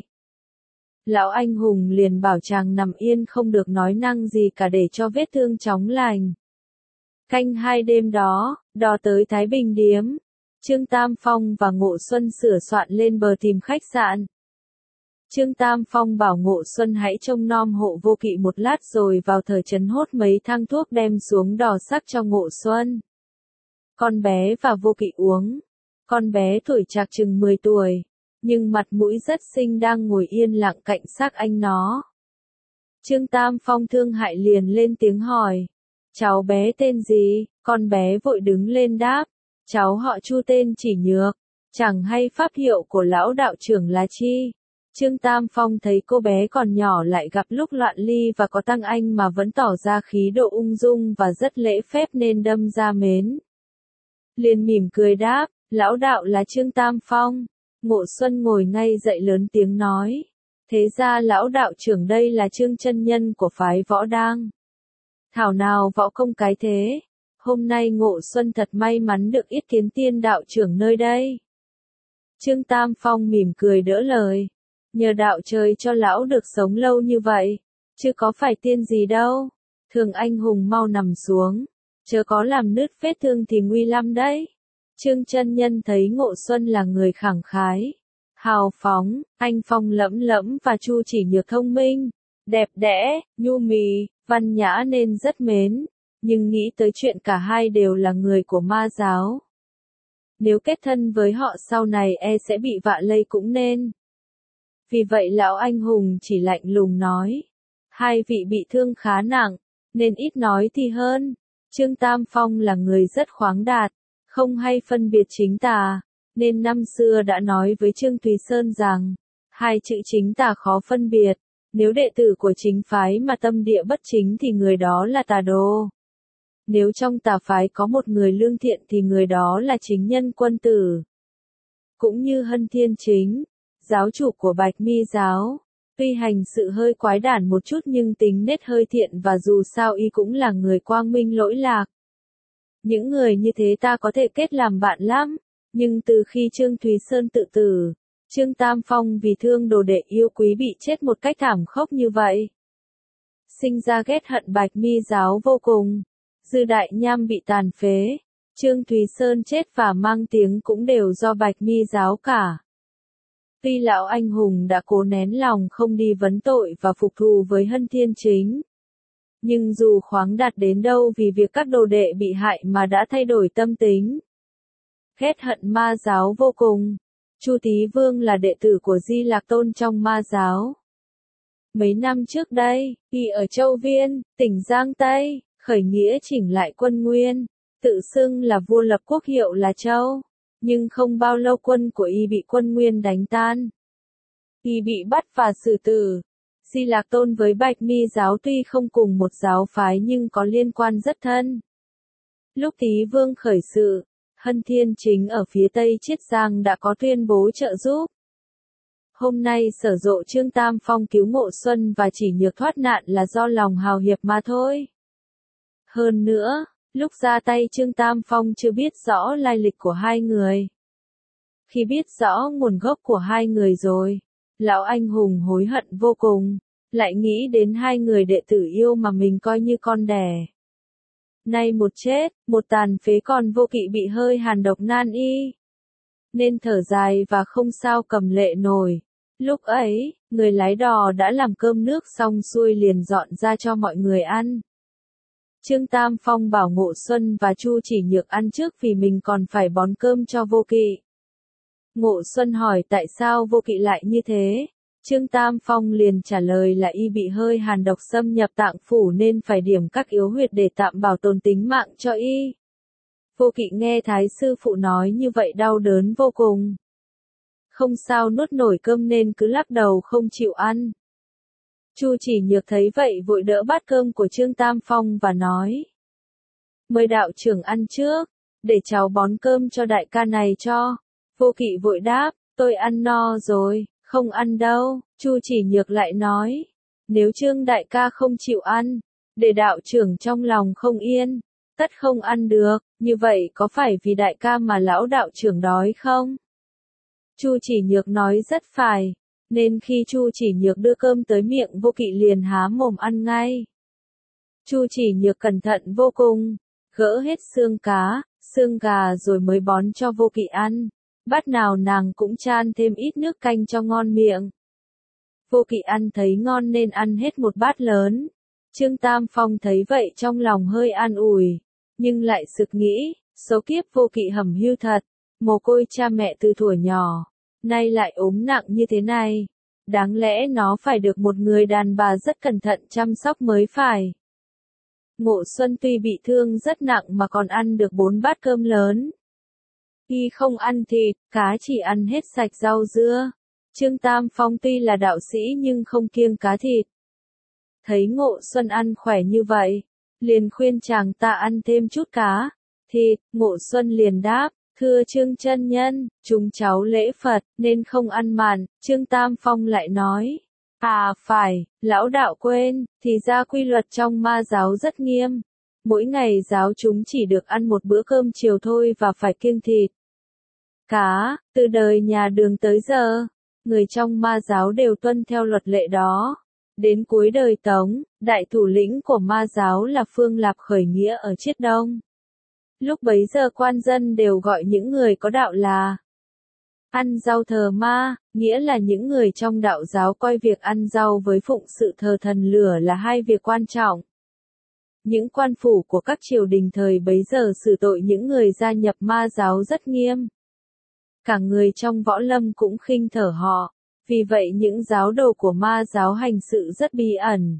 Lão anh hùng liền bảo chàng nằm yên không được nói năng gì cả để cho vết thương chóng lành. Canh 2 đêm đó, đò tới Thái Bình Điếm. Trương Tam Phong và Ngộ Xuân sửa soạn lên bờ tìm khách sạn. Trương Tam Phong bảo Ngộ Xuân hãy trông nom hộ Vô Kỵ một lát rồi vào thời trấn hốt mấy thang thuốc đem xuống đò sắc cho Ngộ Xuân. Con bé và Vô Kỵ uống. Con bé tuổi trạc chừng 10 tuổi, nhưng mặt mũi rất xinh đang ngồi yên lặng cạnh xác anh nó. Trương Tam Phong thương hại liền lên tiếng hỏi, cháu bé tên gì? Con bé vội đứng lên đáp, cháu họ Chu tên Chỉ Nhược, chẳng hay pháp hiệu của lão đạo trưởng là chi. Trương Tam Phong thấy cô bé còn nhỏ lại gặp lúc loạn ly và có tăng anh mà vẫn tỏ ra khí độ ung dung và rất lễ phép nên đâm ra mến. Liền mỉm cười đáp, lão đạo là Trương Tam Phong. Ngộ Xuân ngồi ngay dậy lớn tiếng nói, thế ra lão đạo trưởng đây là Trương chân nhân của phái Võ Đang. Thảo nào võ công cái thế, hôm nay Ngộ Xuân thật may mắn được yết kiến tiên đạo trưởng nơi đây. Trương Tam Phong mỉm cười đỡ lời, nhờ đạo trời cho lão được sống lâu như vậy, chứ có phải tiên gì đâu. Thường anh hùng mau nằm xuống, chớ có làm nứt vết thương thì nguy lắm đấy. Trương chân nhân thấy Ngộ Xuân là người khẳng khái, hào phóng, anh phong lẫm lẫm và Chu Chỉ Nhược thông minh, đẹp đẽ, nhu mì, văn nhã nên rất mến, nhưng nghĩ tới chuyện cả hai đều là người của ma giáo. Nếu kết thân với họ sau này sẽ bị vạ lây cũng nên. Vì vậy lão anh hùng chỉ lạnh lùng nói, 2 vị bị thương khá nặng, nên ít nói thì hơn. Trương Tam Phong là người rất khoáng đạt, không hay phân biệt chính tà, nên năm xưa đã nói với Trương Thúy Sơn rằng, hai chữ chính tà khó phân biệt, nếu đệ tử của chính phái mà tâm địa bất chính thì người đó là tà đồ. Nếu trong tà phái có một người lương thiện thì người đó là chính nhân quân tử. Cũng như Hân Thiên Chính, giáo chủ của Bạch Mi giáo, tuy hành sự hơi quái đản một chút nhưng tính nết hơi thiện và dù sao y cũng là người quang minh lỗi lạc. Những người như thế ta có thể kết làm bạn lắm, nhưng từ khi Trương Thúy Sơn tự tử, Trương Tam Phong vì thương đồ đệ yêu quý bị chết một cách thảm khốc như vậy. Sinh ra ghét hận Bạch Mi giáo vô cùng, Dư Đại Nham bị tàn phế, Trương Thúy Sơn chết và mang tiếng cũng đều do Bạch Mi giáo cả. Tuy lão anh hùng đã cố nén lòng không đi vấn tội và phục thù với Hân Thiên Chính, nhưng dù khoáng đạt đến đâu vì việc các đồ đệ bị hại mà đã thay đổi tâm tính. Ghét hận ma giáo vô cùng. Chu Tý Vương là đệ tử của Di Lạc Tôn trong ma giáo. Mấy năm trước đây, y ở Châu Viên, tỉnh Giang Tây, khởi nghĩa chỉnh lại quân Nguyên, tự xưng là vua lập quốc hiệu là Châu, nhưng không bao lâu quân của y bị quân Nguyên đánh tan. Y bị bắt và xử tử. Di Lạc Tôn với Bạch Mi giáo tuy không cùng một giáo phái nhưng có liên quan rất thân. Lúc Tý Vương khởi sự, Hân Thiên Chính ở phía Tây Chiết Giang đã có tuyên bố trợ giúp. Hôm nay Sở Dộ Trương Tam Phong cứu Ngộ Xuân và Chỉ Nhược thoát nạn là do lòng hào hiệp mà thôi. Hơn nữa, lúc ra tay Trương Tam Phong chưa biết rõ lai lịch của hai người. Khi biết rõ nguồn gốc của hai người rồi, lão anh hùng hối hận vô cùng, lại nghĩ đến hai người đệ tử yêu mà mình coi như con đẻ. Nay một chết, một tàn phế còn vô kỵ bị hơi hàn độc nan y. Nên thở dài và không sao cầm lệ nổi. Lúc ấy, người lái đò đã làm cơm nước xong xuôi liền dọn ra cho mọi người ăn. Trương Tam Phong bảo Ngộ Xuân và Chu Chỉ Nhược ăn trước vì mình còn phải bón cơm cho vô kỵ. Ngộ Xuân hỏi tại sao vô kỵ lại như thế. Trương Tam Phong liền trả lời là y bị hơi hàn độc xâm nhập tạng phủ nên phải điểm các yếu huyệt để tạm bảo tồn tính mạng cho y. Vô kỵ nghe Thái sư phụ nói như vậy đau đớn vô cùng. Không sao nuốt nổi cơm nên cứ lắc đầu không chịu ăn. Chu Chỉ Nhược thấy vậy vội đỡ bát cơm của Trương Tam Phong và nói. Mời đạo trưởng ăn trước, để cháu bón cơm cho đại ca này cho. Vô kỵ vội đáp, tôi ăn no rồi. Không ăn đâu, Chu Chỉ Nhược lại nói. Nếu Trương đại ca không chịu ăn, để đạo trưởng trong lòng không yên, tất không ăn được, như vậy có phải vì đại ca mà lão đạo trưởng đói không? Chu Chỉ Nhược nói rất phải, nên khi Chu Chỉ Nhược đưa cơm tới miệng vô kỵ liền há mồm ăn ngay. Chu Chỉ Nhược cẩn thận vô cùng, gỡ hết xương cá, xương gà rồi mới bón cho vô kỵ ăn. Bát nào nàng cũng chan thêm ít nước canh cho ngon miệng. Vô kỵ ăn thấy ngon nên ăn hết một bát lớn. Trương Tam Phong thấy vậy trong lòng hơi an ủi, nhưng lại sực nghĩ, số kiếp vô kỵ hẩm hưu thật, mồ côi cha mẹ từ thuở nhỏ, nay lại ốm nặng như thế này. Đáng lẽ nó phải được một người đàn bà rất cẩn thận chăm sóc mới phải. Ngộ Xuân tuy bị thương rất nặng mà còn ăn được 4 bát cơm lớn. Y không ăn thịt, cá chỉ ăn hết sạch rau dưa. Trương Tam Phong tuy là đạo sĩ nhưng không kiêng cá thịt. Thấy Ngộ Xuân ăn khỏe như vậy, liền khuyên chàng ta ăn thêm chút cá, thịt. Ngộ Xuân liền đáp, thưa Trương chân nhân, chúng cháu lễ Phật nên không ăn mặn. Trương Tam Phong lại nói, à phải, lão đạo quên, thì ra quy luật trong ma giáo rất nghiêm. Mỗi ngày giáo chúng chỉ được ăn một bữa cơm chiều thôi và phải kiêng thịt. Cá, từ đời nhà Đường tới giờ, người trong ma giáo đều tuân theo luật lệ đó. Đến cuối đời Tống, đại thủ lĩnh của ma giáo là Phương Lạp khởi nghĩa ở Chiết Đông. Lúc bấy giờ quan dân đều gọi những người có đạo là ăn rau thờ ma, nghĩa là những người trong đạo giáo coi việc ăn rau với phụng sự thờ thần lửa là hai việc quan trọng. Những quan phủ của các triều đình thời bấy giờ xử tội những người gia nhập ma giáo rất nghiêm. Cả người trong võ lâm cũng khinh thở họ, vì vậy những giáo đồ của ma giáo hành sự rất bí ẩn.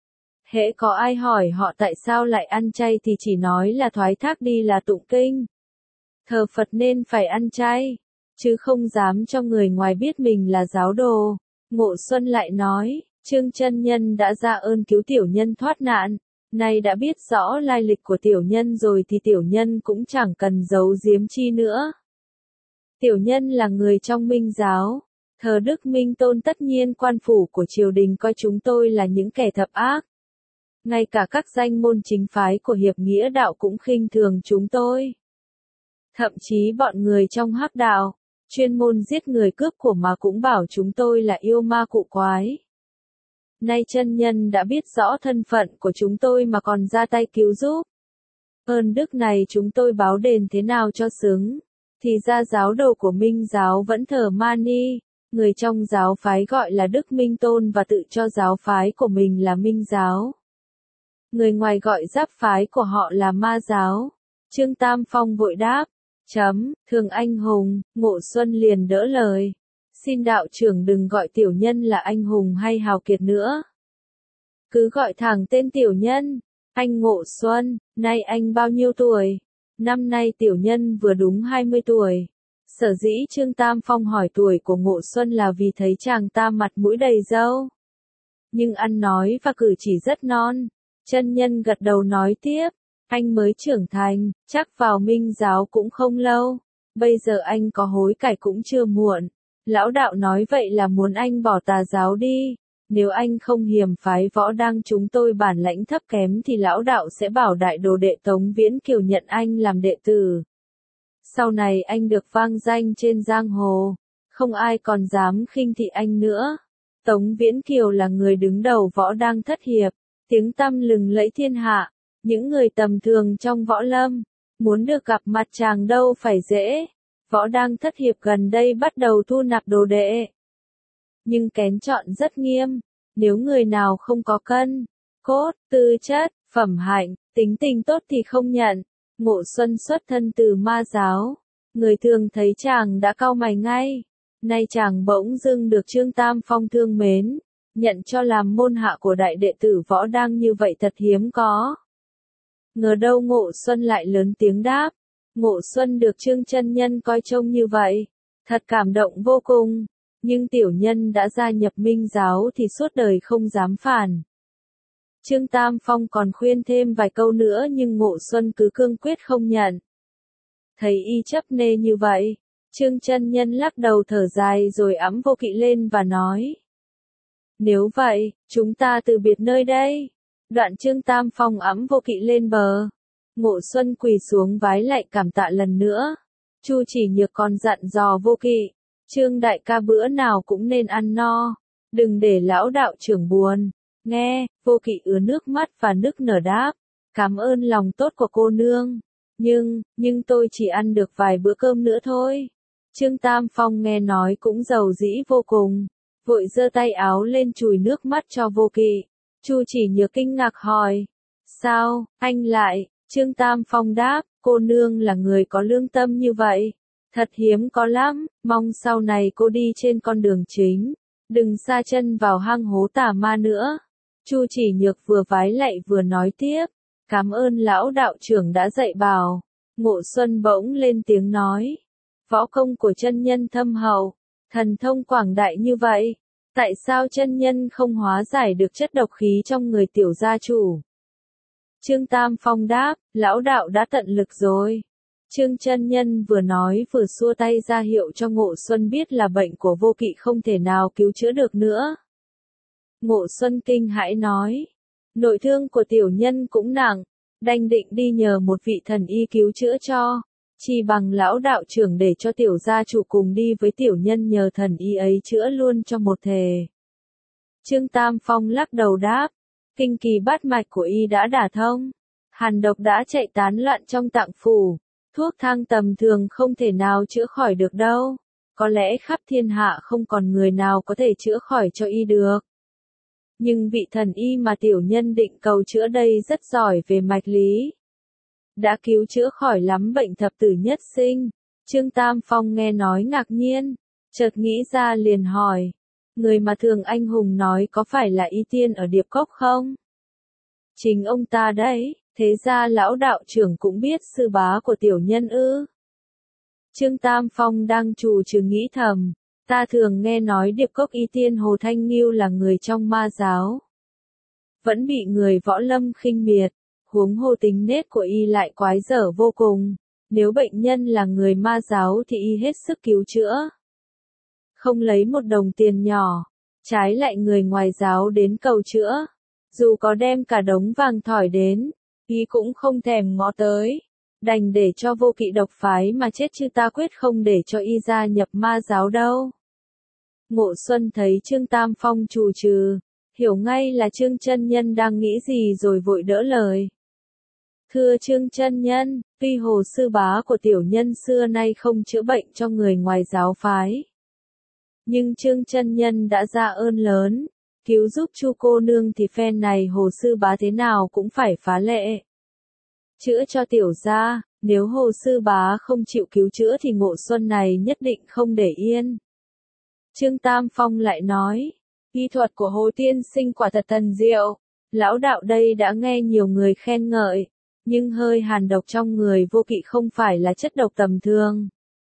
Hễ có ai hỏi họ tại sao lại ăn chay thì chỉ nói là thoái thác đi là tụng kinh. Thờ Phật nên phải ăn chay. chứ không dám cho người ngoài biết mình là giáo đồ. Ngộ Xuân lại nói, Trương chân nhân đã ra ơn cứu tiểu nhân thoát nạn, nay đã biết rõ lai lịch của tiểu nhân rồi thì tiểu nhân cũng chẳng cần giấu giếm chi nữa. Tiểu nhân là người trong Minh giáo, thờ Đức Minh Tôn, tất nhiên quan phủ của triều đình coi chúng tôi là những kẻ thập ác. Ngay cả các danh môn chính phái của hiệp nghĩa đạo cũng khinh thường chúng tôi. Thậm chí bọn người trong hắc đạo, chuyên môn giết người cướp của mà cũng bảo chúng tôi là yêu ma cụ quái. Nay chân nhân đã biết rõ thân phận của chúng tôi mà còn ra tay cứu giúp. Ơn đức này chúng tôi báo đền thế nào cho xứng. Thì ra giáo đồ của Minh giáo vẫn thờ Mani, người trong giáo phái gọi là Đức Minh Tôn và tự cho giáo phái của mình là Minh giáo. Người ngoài gọi giáp phái của họ là Ma giáo. Trương Tam Phong vội đáp, Thường anh hùng. Ngộ Xuân liền đỡ lời. Xin đạo trưởng đừng gọi tiểu nhân là anh hùng hay hào kiệt nữa. Cứ gọi thẳng tên tiểu nhân. Anh Ngộ Xuân, nay anh bao nhiêu tuổi? Năm nay tiểu nhân vừa đúng 20 tuổi. Sở dĩ Trương Tam Phong hỏi tuổi của Ngộ Xuân là vì thấy chàng ta mặt mũi đầy râu. Nhưng ăn nói và cử chỉ rất non. Chân nhân gật đầu nói tiếp, anh mới trưởng thành, chắc vào Minh giáo cũng không lâu. Bây giờ anh có hối cải cũng chưa muộn. Lão đạo nói vậy là muốn anh bỏ tà giáo đi. Nếu anh không hiềm phái Võ Đăng chúng tôi bản lãnh thấp kém thì lão đạo sẽ bảo đại đồ đệ Tống Viễn Kiều nhận anh làm đệ tử. Sau này anh được vang danh trên giang hồ, không ai còn dám khinh thị anh nữa. Tống Viễn Kiều là người đứng đầu Võ Đăng thất hiệp, tiếng tăm lừng lẫy thiên hạ. Những người tầm thường trong võ lâm, muốn được gặp mặt chàng đâu phải dễ. Võ Đăng thất hiệp gần đây bắt đầu thu nạp đồ đệ. Nhưng kén chọn rất nghiêm, nếu người nào không có cân, cốt, tư chất, phẩm hạnh, tính tình tốt thì không nhận. Ngộ Xuân xuất thân từ Ma giáo, người thường thấy chàng đã cau mày ngay. Nay chàng bỗng dưng được Trương Tam Phong thương mến, nhận cho làm môn hạ của đại đệ tử Võ Đăng như vậy thật hiếm có. Ngờ đâu Ngộ Xuân lại lớn tiếng đáp, Ngộ Xuân được Trương chân nhân coi trông như vậy, thật cảm động vô cùng. Nhưng tiểu nhân đã gia nhập Minh giáo thì suốt đời không dám phản. Trương Tam Phong còn khuyên thêm vài câu nữa nhưng Ngộ Xuân cứ cương quyết không nhận. Thấy y chấp nê như vậy, Trương chân nhân lắc đầu thở dài rồi ẵm Vô Kỵ lên và nói. Nếu vậy, chúng ta từ biệt nơi đây. Đoạn Trương Tam Phong ẵm Vô Kỵ lên bờ. Ngộ Xuân quỳ xuống vái lạy cảm tạ lần nữa. Chu Chỉ Nhược còn dặn dò Vô Kỵ. Trương đại ca bữa nào cũng nên ăn no, đừng để lão đạo trưởng buồn. Nghe, Vô Kỵ ứa nước mắt và nức nở đáp, cảm ơn lòng tốt của cô nương, nhưng tôi chỉ ăn được vài bữa cơm nữa thôi. Trương Tam Phong nghe nói cũng giàu dĩ vô cùng, vội giơ tay áo lên chùi nước mắt cho Vô Kỵ. Chu Chỉ Nhược kinh ngạc hỏi, sao, anh lại? Trương Tam Phong đáp, cô nương là người có lương tâm như vậy. Thật hiếm có lắm, mong sau này cô đi trên con đường chính, đừng sa chân vào hang hố tà ma nữa. Chu Chỉ Nhược vừa vái lạy vừa nói tiếp, cảm ơn lão đạo trưởng đã dạy bảo. Ngộ Xuân bỗng lên tiếng nói, võ công của chân nhân thâm hậu, thần thông quảng đại như vậy, tại sao chân nhân không hóa giải được chất độc khí trong người tiểu gia chủ? Trương Tam Phong đáp, lão đạo đã tận lực rồi. Trương chân nhân vừa nói vừa xua tay ra hiệu cho Ngộ Xuân biết là bệnh của Vô Kỵ không thể nào cứu chữa được nữa. Ngộ Xuân kinh hãi nói, nội thương của tiểu nhân cũng nặng, đành định đi nhờ một vị thần y cứu chữa cho, chỉ bằng lão đạo trưởng để cho tiểu gia chủ cùng đi với tiểu nhân nhờ thần y ấy chữa luôn cho một thể. Trương Tam Phong lắc đầu đáp, kinh kỳ bát mạch của y đã đả thông, hàn độc đã chạy tán loạn trong tạng phủ. Thuốc thang tầm thường không thể nào chữa khỏi được đâu. Có lẽ khắp thiên hạ không còn người nào có thể chữa khỏi cho y được. Nhưng vị thần y mà tiểu nhân định cầu chữa đây rất giỏi về mạch lý. Đã cứu chữa khỏi lắm bệnh thập tử nhất sinh. Trương Tam Phong nghe nói ngạc nhiên, chợt nghĩ ra liền hỏi. Người mà Thường anh hùng nói có phải là Y Tiên ở Điệp Cốc không? Chính ông ta đấy. Thế ra lão đạo trưởng cũng biết sư bá của tiểu nhân ư? Trương Tam Phong đang trù trừ nghĩ thầm, ta thường nghe nói Điệp Cốc Y Tiên Hồ Thanh Nghiêu là người trong ma giáo. Vẫn bị người võ lâm khinh miệt, huống hồ tính nết của y lại quái dở vô cùng. Nếu bệnh nhân là người ma giáo thì y hết sức cứu chữa. Không lấy một đồng tiền nhỏ, trái lại người ngoài giáo đến cầu chữa. Dù có đem cả đống vàng thỏi đến, y cũng không thèm ngó tới. Đành để cho Vô Kỵ độc phái mà chết chứ ta quyết không để cho y gia nhập ma giáo đâu. Ngộ Xuân thấy Trương Tam Phong trù trừ, hiểu ngay là Trương chân nhân đang nghĩ gì rồi vội đỡ lời. Thưa Trương chân nhân, tuy Hồ sư bá của tiểu nhân xưa nay không chữa bệnh cho người ngoài giáo phái, nhưng Trương chân nhân đã ra ơn lớn, cứu giúp Chu cô nương thì phen này Hồ sư bá thế nào cũng phải phá lệ. Chữa cho tiểu gia, nếu Hồ sư bá không chịu cứu chữa thì Ngộ Xuân này nhất định không để yên. Trương Tam Phong lại nói, y thuật của Hồ tiên sinh quả thật thần diệu, lão đạo đây đã nghe nhiều người khen ngợi, nhưng hơi hàn độc trong người Vô Kỵ không phải là chất độc tầm thường.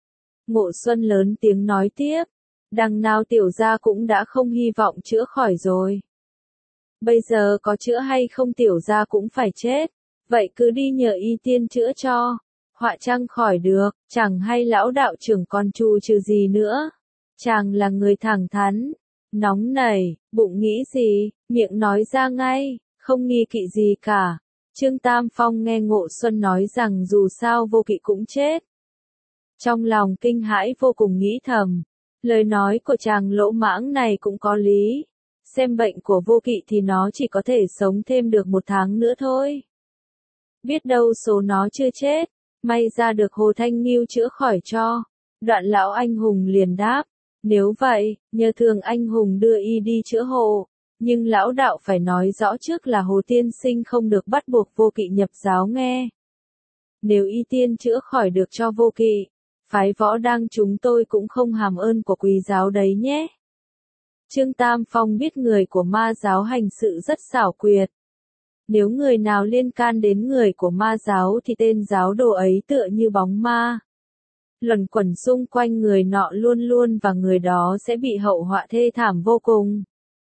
Ngộ Xuân lớn tiếng nói tiếp, đằng nào tiểu gia cũng đã không hy vọng chữa khỏi rồi. Bây giờ có chữa hay không tiểu gia cũng phải chết, vậy cứ đi nhờ y tiên chữa cho, họa chăng khỏi được, chẳng hay lão đạo trưởng còn trù trừ gì nữa. Chàng là người thẳng thắn, nóng nảy, bụng nghĩ gì, miệng nói ra ngay, không nghi kỵ gì cả. Trương Tam Phong nghe Ngộ Xuân nói rằng dù sao Vô Kỵ cũng chết. Trong lòng kinh hãi vô cùng nghĩ thầm, lời nói của chàng lỗ mãng này cũng có lý. Xem bệnh của Vô Kỵ thì nó chỉ có thể sống thêm được 1 tháng nữa thôi. Biết đâu số nó chưa chết, may ra được Hồ Thanh Nghiêu chữa khỏi cho. Đoạn lão anh hùng liền đáp, nếu vậy, nhờ thường anh hùng đưa y đi chữa hộ. Nhưng lão đạo phải nói rõ trước là Hồ tiên sinh không được bắt buộc Vô Kỵ nhập giáo nghe. Nếu y tiên chữa khỏi được cho Vô Kỵ, phái Võ Đang chúng tôi cũng không hàm ơn của quý giáo đấy nhé. Trương Tam Phong biết người của ma giáo hành sự rất xảo quyệt. Nếu người nào liên can đến người của ma giáo thì tên giáo đồ ấy tựa như bóng ma. Luẩn quẩn xung quanh người nọ luôn luôn và người đó sẽ bị hậu họa thê thảm vô cùng.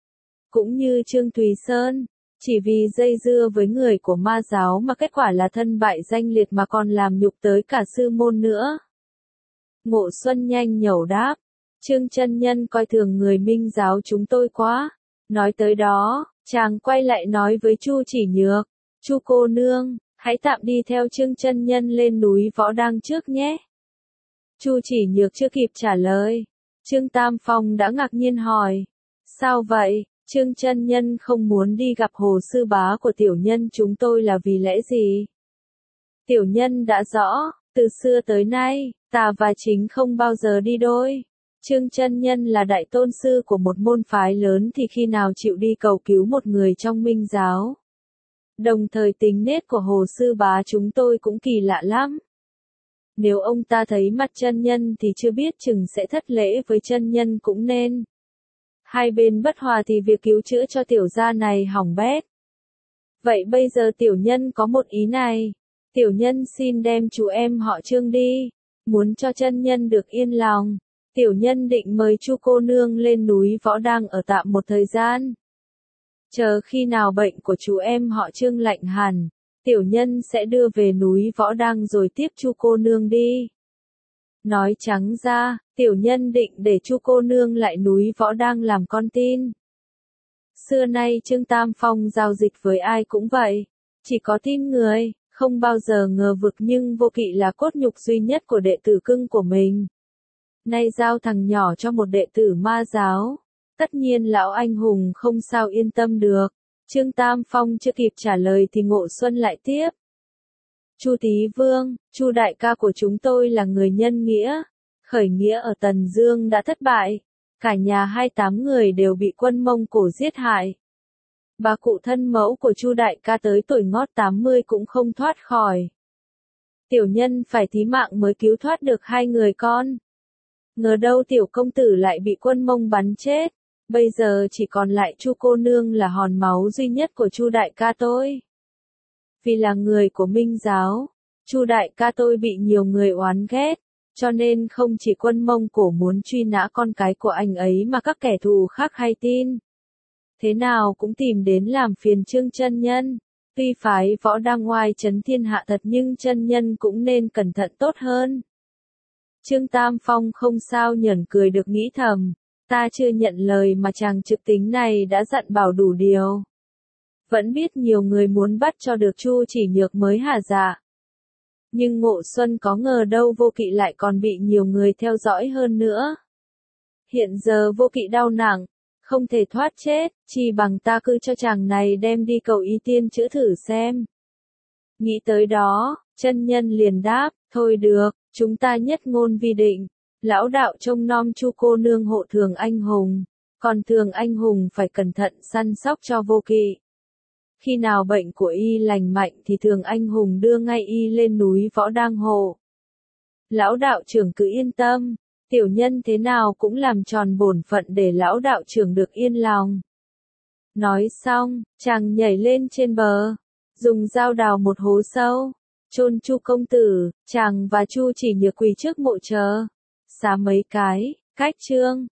Cũng như Trương Thùy Sơn, chỉ vì dây dưa với người của ma giáo mà kết quả là thân bại danh liệt mà còn làm nhục tới cả sư môn nữa. Ngộ Xuân nhanh nhẩu đáp, Trương chân nhân coi thường người Minh giáo chúng tôi quá. Nói tới đó, chàng quay lại nói với Chu Chỉ Nhược, Chu cô nương, hãy tạm đi theo Trương chân nhân lên núi Võ Đang trước nhé. Chu Chỉ Nhược chưa kịp trả lời, Trương Tam Phong đã ngạc nhiên hỏi, sao vậy, Trương chân nhân không muốn đi gặp Hồ sư bá của tiểu nhân chúng tôi là vì lẽ gì? Tiểu nhân đã rõ, từ xưa tới nay, tà và chính không bao giờ đi đôi. Trương chân nhân là đại tôn sư của một môn phái lớn thì khi nào chịu đi cầu cứu một người trong Minh giáo. Đồng thời tính nết của Hồ sư bá chúng tôi cũng kỳ lạ lắm. Nếu ông ta thấy mặt chân nhân thì chưa biết chừng sẽ thất lễ với chân nhân cũng nên. Hai bên bất hòa thì việc cứu chữa cho tiểu gia này hỏng bét. Vậy bây giờ tiểu nhân có một ý này. Tiểu nhân xin đem chú em họ Trương đi. Muốn cho chân nhân được yên lòng. Tiểu nhân định mời Chu cô nương lên núi Võ Đang ở tạm một thời gian. Chờ khi nào bệnh của chú em họ Trương lạnh hẳn, tiểu nhân sẽ đưa về núi Võ Đang rồi tiếp Chu cô nương đi. Nói trắng ra, tiểu nhân định để Chu cô nương lại núi Võ Đang làm con tin. Xưa nay Trương Tam Phong giao dịch với ai cũng vậy, chỉ có tin người, không bao giờ ngờ vực, nhưng Vô Kỵ là cốt nhục duy nhất của đệ tử cưng của mình. Nay giao thằng nhỏ cho một đệ tử ma giáo, tất nhiên lão anh hùng không sao yên tâm được. Trương Tam Phong chưa kịp trả lời thì Ngộ Xuân lại tiếp. Chu Tý Vương, Chu đại ca của chúng tôi là người nhân nghĩa, khởi nghĩa ở Tần Dương đã thất bại, cả nhà 28 người đều bị quân Mông Cổ giết hại. Bà cụ thân mẫu của Chu đại ca tới tuổi ngót 80 cũng không thoát khỏi. Tiểu nhân phải thí mạng mới cứu thoát được 2 người con. Ngờ đâu tiểu công tử lại bị quân Mông bắn chết, bây giờ chỉ còn lại Chu cô nương là hòn máu duy nhất của Chu đại ca tôi. Vì là người của Minh giáo, Chu đại ca tôi bị nhiều người oán ghét, Cho nên không chỉ quân Mông Cổ muốn truy nã con cái của anh ấy mà các kẻ thù khác hay tin. Thế nào cũng tìm đến làm phiền Trương chân nhân. Tuy phái võ đang ngoai trấn thiên hạ thật nhưng chân nhân cũng nên cẩn thận tốt hơn. Trương Tam Phong không sao nhẫn cười được nghĩ thầm. Ta chưa nhận lời mà chàng trực tính này đã dặn bảo đủ điều. Vẫn biết nhiều người muốn bắt cho được Chu Chỉ Nhược mới hả dạ. Nhưng Ngộ Xuân có ngờ đâu Vô Kỵ lại còn bị nhiều người theo dõi hơn nữa. Hiện giờ Vô Kỵ đau nặng, không thể thoát chết, chỉ bằng ta cứ cho chàng này đem đi cầu y tiên chữa thử xem. Nghĩ tới đó, chân nhân liền đáp, thôi được, chúng ta nhất ngôn vi định. Lão đạo trông nom Chu cô nương hộ Thường anh hùng, còn Thường anh hùng phải cẩn thận săn sóc cho Vô Kỵ. Khi nào bệnh của y lành mạnh thì Thường anh hùng đưa ngay y lên núi Võ Đang hộ. Lão đạo trưởng cứ yên tâm, tiểu nhân thế nào cũng làm tròn bổn phận để lão đạo trưởng được yên lòng. Nói xong, chàng nhảy lên trên bờ, dùng dao đào một hố sâu, chôn Chu công tử, chàng và Chu Chỉ Nhược quỳ trước mộ chờ. Xá mấy cái, cách chương.